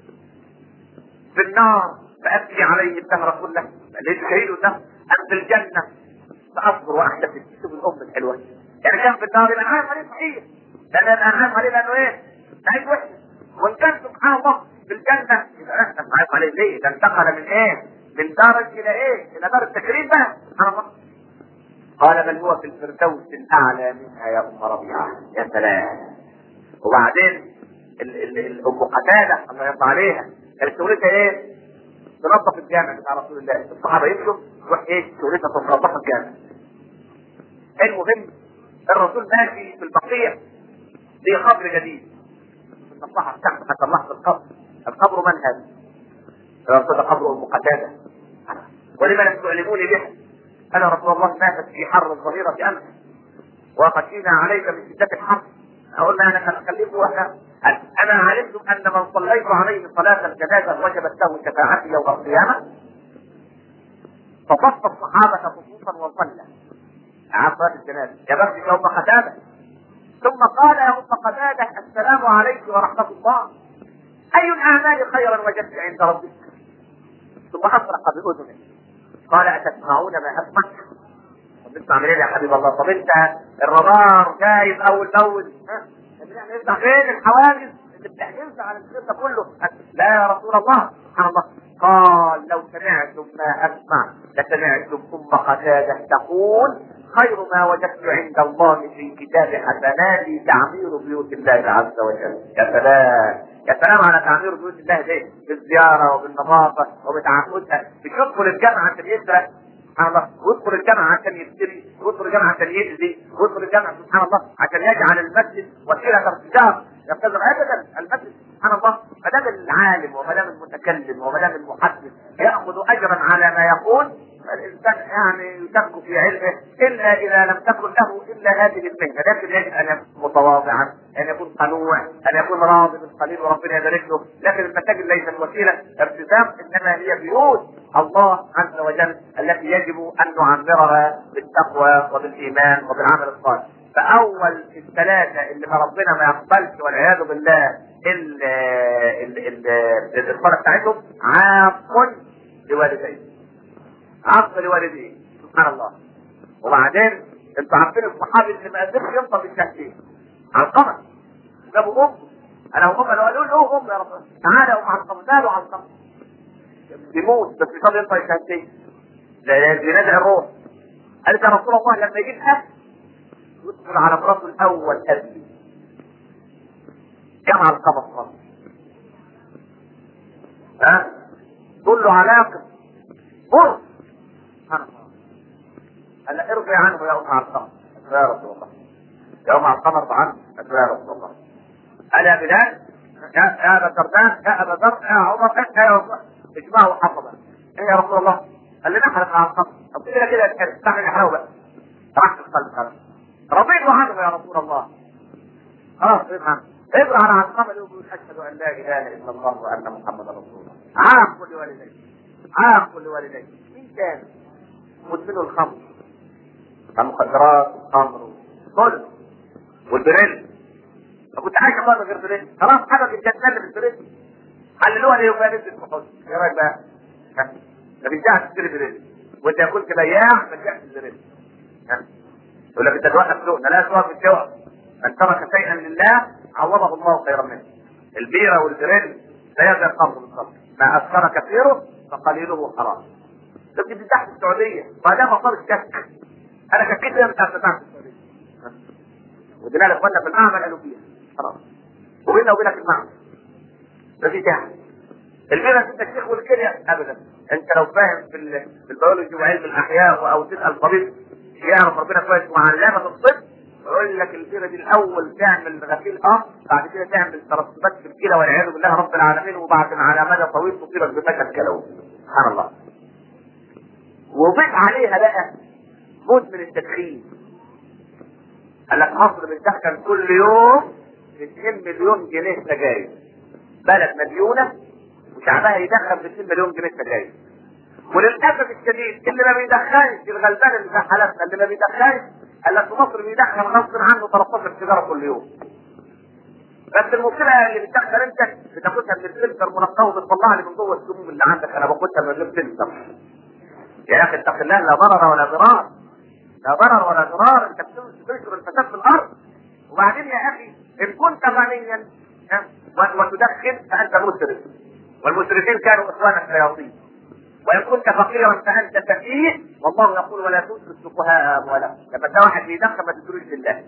في النار فابكي عليه الدهر كله ليش شهيد له ام في الجنه فاصبر واحتسب. شوف الام الحلوه يعني كان في النار يبقى عارف عليه صحيح لان انا عارف عليه لانه ايه؟ عايز وحش. وان كان سبحان الله في الجنه يبقى انت عارف عليه ليه؟ ده انتقل من ايه؟ من دار الى ايه؟ الى دار التكريم بقى سبحان الله. قال بل هو في الفردوس الاعلى منها يا ام ربيعه. يا سلام. وبعدين الام قتاده الله يرضى عليها كانت شغلتها ايه؟ تنظف الجامع بتاع رسول الله. الصحابه يمشوا تروح ايه؟ شغلتها تنظف الجامع. المهم الرسول ماشي في البقيع في قبر جديد الصحابه تحت حتى لحظه القبر. القبر من هذا؟ الرسول قبر ام قتاده. ولما لم تعلموني به؟ انا رسول الله ماتت في حر الظهيره امس وخشينا عليك من شده الحر. اقول لها انا اخليكم واحنا انا علمتم ان من صليت عليه صلاه الجنازه وجبت له شفاعتي يوم القيامه. فصف الصحابه خصوصا وصلى على صلاه الجنازه يا بخت يوم قتاده. ثم قال يا ام قتاده السلام عليك ورحمه الله اي الاعمال خيرا وجدت عند ربك؟ ثم اطرق باذنه قال اتسمعون ما اسمع؟ بنسمع منين يا حبيب الله؟ طب انت الرادار جايب اول باول ها؟ نفتح فين الحواجز اللي بتحجز على الشيء ده كله؟ لا يا رسول الله سبحان الله. قال لو سمعتم ما اسمع لسمعتم ام قتاده تقول خير ما وجدت عند الله في كتاب حسناتي تعمير بيوت الله عز وجل. يا سلام يا سلام على تعمير بيوت الله دي بالزياره وبالنظافه وبتعهدها. مش يدخل الجامعه عشان يسرق سبحان الله، ويدخل الجامعه عشان يشتري، ويدخل الجامعه عشان يأذي، ويدخل الجامعه سبحان الله عشان يجعل المسجد وسيله ارتجاع. يقتضي ابدا المسجد سبحان الله ما دام العالم وما دام المتكلم وما دام المحدث ياخذ اجرا على ما يقول، فالانسان يعني يشك في علمه الا اذا لم تكن له الا هذه المهنه. لكن يجب ان يكون متواضعا، ان يكون قنوع، ان يكون راضي بالقليل وربنا يبارك له. لكن المساجد ليست وسيله ارتزاق، انما هي بيوت الله عز وجل التي يجب ان نعمرها بالتقوى وبالايمان وبالعمل الصالح. فاول الثلاثه اللي ما ربنا ما يقبلش والعياذ بالله الصلاه بتاعتهم عاق لوالديه، عاق لوالديه سبحان الله. وبعدين انتوا عارفين الصحابي اللي ما قدرش ينطق بالشهادتين على القمر جابوا امه، انا وامه لو قالوا له امه يا رب تعالى ومع القمر قالوا على القمر بيموت بس مش راضي ينطق الشهادتين لنزع الروح. قالت يا رسول الله لما يجيب اكل يدخل على مراته الاول قبلي جمع القمر خالص ها تقول له علاقه مر سبحان الله. قال لا ارضي عنه يا ام على القمر. يا رسول الله يا ام على القمر عنه. يا رسول الله قال يا بلال يا يا ابا الدرداء يا ابا ذر يا عمر يا رسول اجمعوا حطبا. ايه يا رسول الله؟ قال لي نحرق على القمر. طب كده كده اتحرق تعمل احرقه بقى. راح القلب خلاص رضيت عنه يا رسول الله. خلاص رضيت عنه. ابرع على القمر يقول اشهد ان لا اله الا الله وان محمدا رسول الله. عاق لوالديه عاق لوالديه. مين كان؟ مدمن الخمر المخدرات والخمر كله والبريل. فكنت عايش الله من غير بريل خلاص حدث الجنة بالبريل حللوها ليه وبقى نزل في حوش. ايه رايك بقى؟ ما بينفعش تشتري بريل وانت كنت بياع ما تبيعش البريل. يقول لك انت توقف سوقنا لا توقف الشوق. من ترك شيئا لله عوضه الله خيرا منه. البيره والبريل لا يزال الخمر بالخمر ما اثر كثيره فقليله حرام. طب دي تحت السعوديه ما دام مصاب الشك. انا شكيت ليه مش عارف تحت السعوديه ودينا لاخواننا في المعمل قالوا فيها خلاص وبيننا وبينك المعمل ما في داعي. البيره انت الشيخ والكليه ابدا. انت لو فاهم في البيولوجي وعلم الاحياء او تسال طبيب يعرف ربنا كويس وعلامه الطب ويقول لك البيره دي الاول تعمل غسيل اه بعد كده تعمل ترسبات في الكلى والعياذ بالله رب العالمين وبعد على مدى طويل تصيبك بفشل كلوي سبحان الله. وضيف عليها بقى مدمن التدخين. قال لك مصر بتدخن كل يوم اثنين مليون جنيه سجاير. بلد مديونه وشعبها يدخن ب اثنين مليون جنيه سجاير. وللاسف الشديد اللي ما بيدخنش الغلبان اللي في حالاتنا اللي ما بيدخنش قال لك في مصر بيدخن غصب عنه ثلاثتاشر سيجاره كل يوم. بس المشكله اللي بتدخن انت بتاخدها من الفلتر منقاه وبتطلع لي من جوه السموم اللي عندك. انا باخدها من غير فلتر. يا اخي اتق الله لا ضرر ولا ضرار. لا ضرر ولا ضرار. انت بتنشر الفساد في الارض. وبعدين يا اخي ان كنت غنيا وتدخن فانت مسرف والمسرفين كانوا اخوان الشياطين. وان كنت فقيرا فانت سفيه والله يقول ولا تؤتوا السفهاء اموالهم. لما ده واحد بيدخن ما تدروش بالله.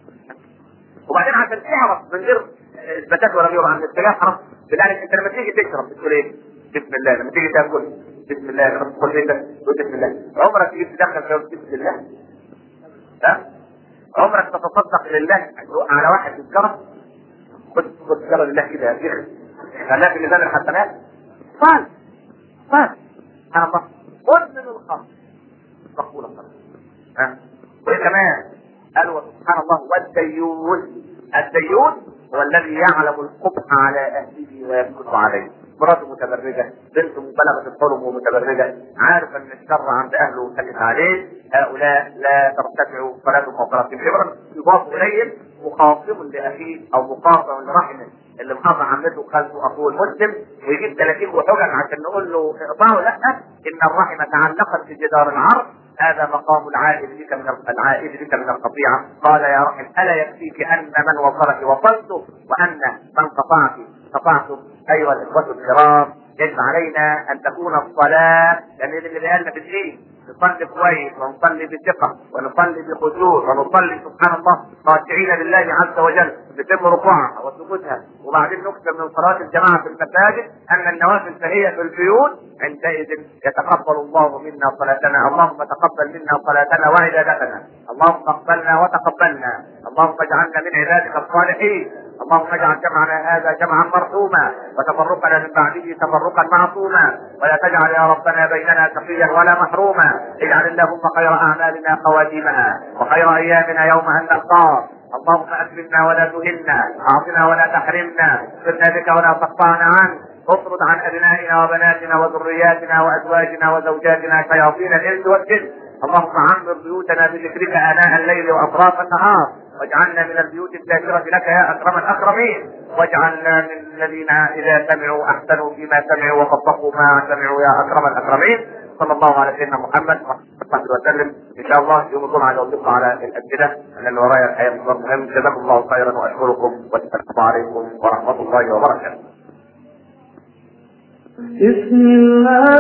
وبعدين عشان تعرف من غير اثباتات ولا غيره عن السجاير حرام. بالله انت لما تيجي تشرب بتقول ايه؟ بسم الله. لما تيجي تاكل بسم الله. لما تدخل بيتك تقول بسم الله. عمرك تيجي تدخل في بسم الله؟ ها؟ عمرك تتصدق لله على واحد بالكرم؟ خد خد كرم لله كده يا شيخ خليها في ميزان الحسنات. صال صال سبحان الله. مدمن الخمر مقبول الخمر. ها؟ وايه كمان؟ قالوا سبحان الله والديون. الديون هو الذي يعلم القبح على اهله ويسكت عليه. مراته متبرجه، بنته بلغت الحلم ومتبرجه، عارف ان الشر عند اهله وسكت عليه. هؤلاء لا ترتفع صلاتهم فوق راسهم شبرا. يضاف اليهم مخاصم لاخيه او مقاطع لرحمه اللي محافظ عمته وخالته اخوه المسلم ويجيب ثلاثين وحجج عشان نقول له اقطعه. لا ان الرحمه تعلقت في جدار العرض. هذا مقام العائد بك من العائد بك من القطيعه. قال يا رحم الا يكفيك ان من وصلك وصلته وان من قطعك قطعته. ايها الاخوه الكرام يجب علينا ان تكون الصلاه لان اللي بيقالنا في الدين نصلي كويس ونصلي بثقه ونصلي بخشوع ونصلي سبحان الله خاشعين لله عز وجل بتم ركوعها وسجودها، وبعدين نكثر من صلاه الجماعه في المساجد، ان النوافل فهي في البيوت، عندئذ يتقبل الله منا صلاتنا. اللهم تقبل منا صلاتنا وعبادتنا، اللهم اقبلنا وتقبلنا، اللهم اجعلنا من عبادك الصالحين، اللهم اجعل جمعنا هذا جمعا مرحوما وتفرقنا من بعده تفرقا معصوما، ولا تجعل يا ربنا بيننا شقيا ولا محروما. اجعل اللهم خير اعمالنا خواتيمها وخير ايامنا يوم ان نلقاك. اللهم اكرمنا ولا تهنا، اعطنا ولا تحرمنا، سرنا بك ولا تقطعنا عنك، اطرد عن ابنائنا وبناتنا وذرياتنا وازواجنا وزوجاتنا شياطين الانس والجن. اللهم عمر بيوتنا بذكرك اناء الليل واطراف النهار، واجعلنا من البيوت الذاكرة لك يا اكرم الاكرمين، واجعلنا من الذين اذا سمعوا احسنوا فيما سمعوا وطبقوا ما سمعوا يا اكرم الاكرمين. صلى الله على سيدنا محمد وصحبه وسلم. ان شاء الله يوم الجمعه نوقف على الاسئله لان ورايا الحقيقه مشوار مهم. جزاكم الله خيرا واشكركم والسلام عليكم ورحمه الله وبركاته. بسم الله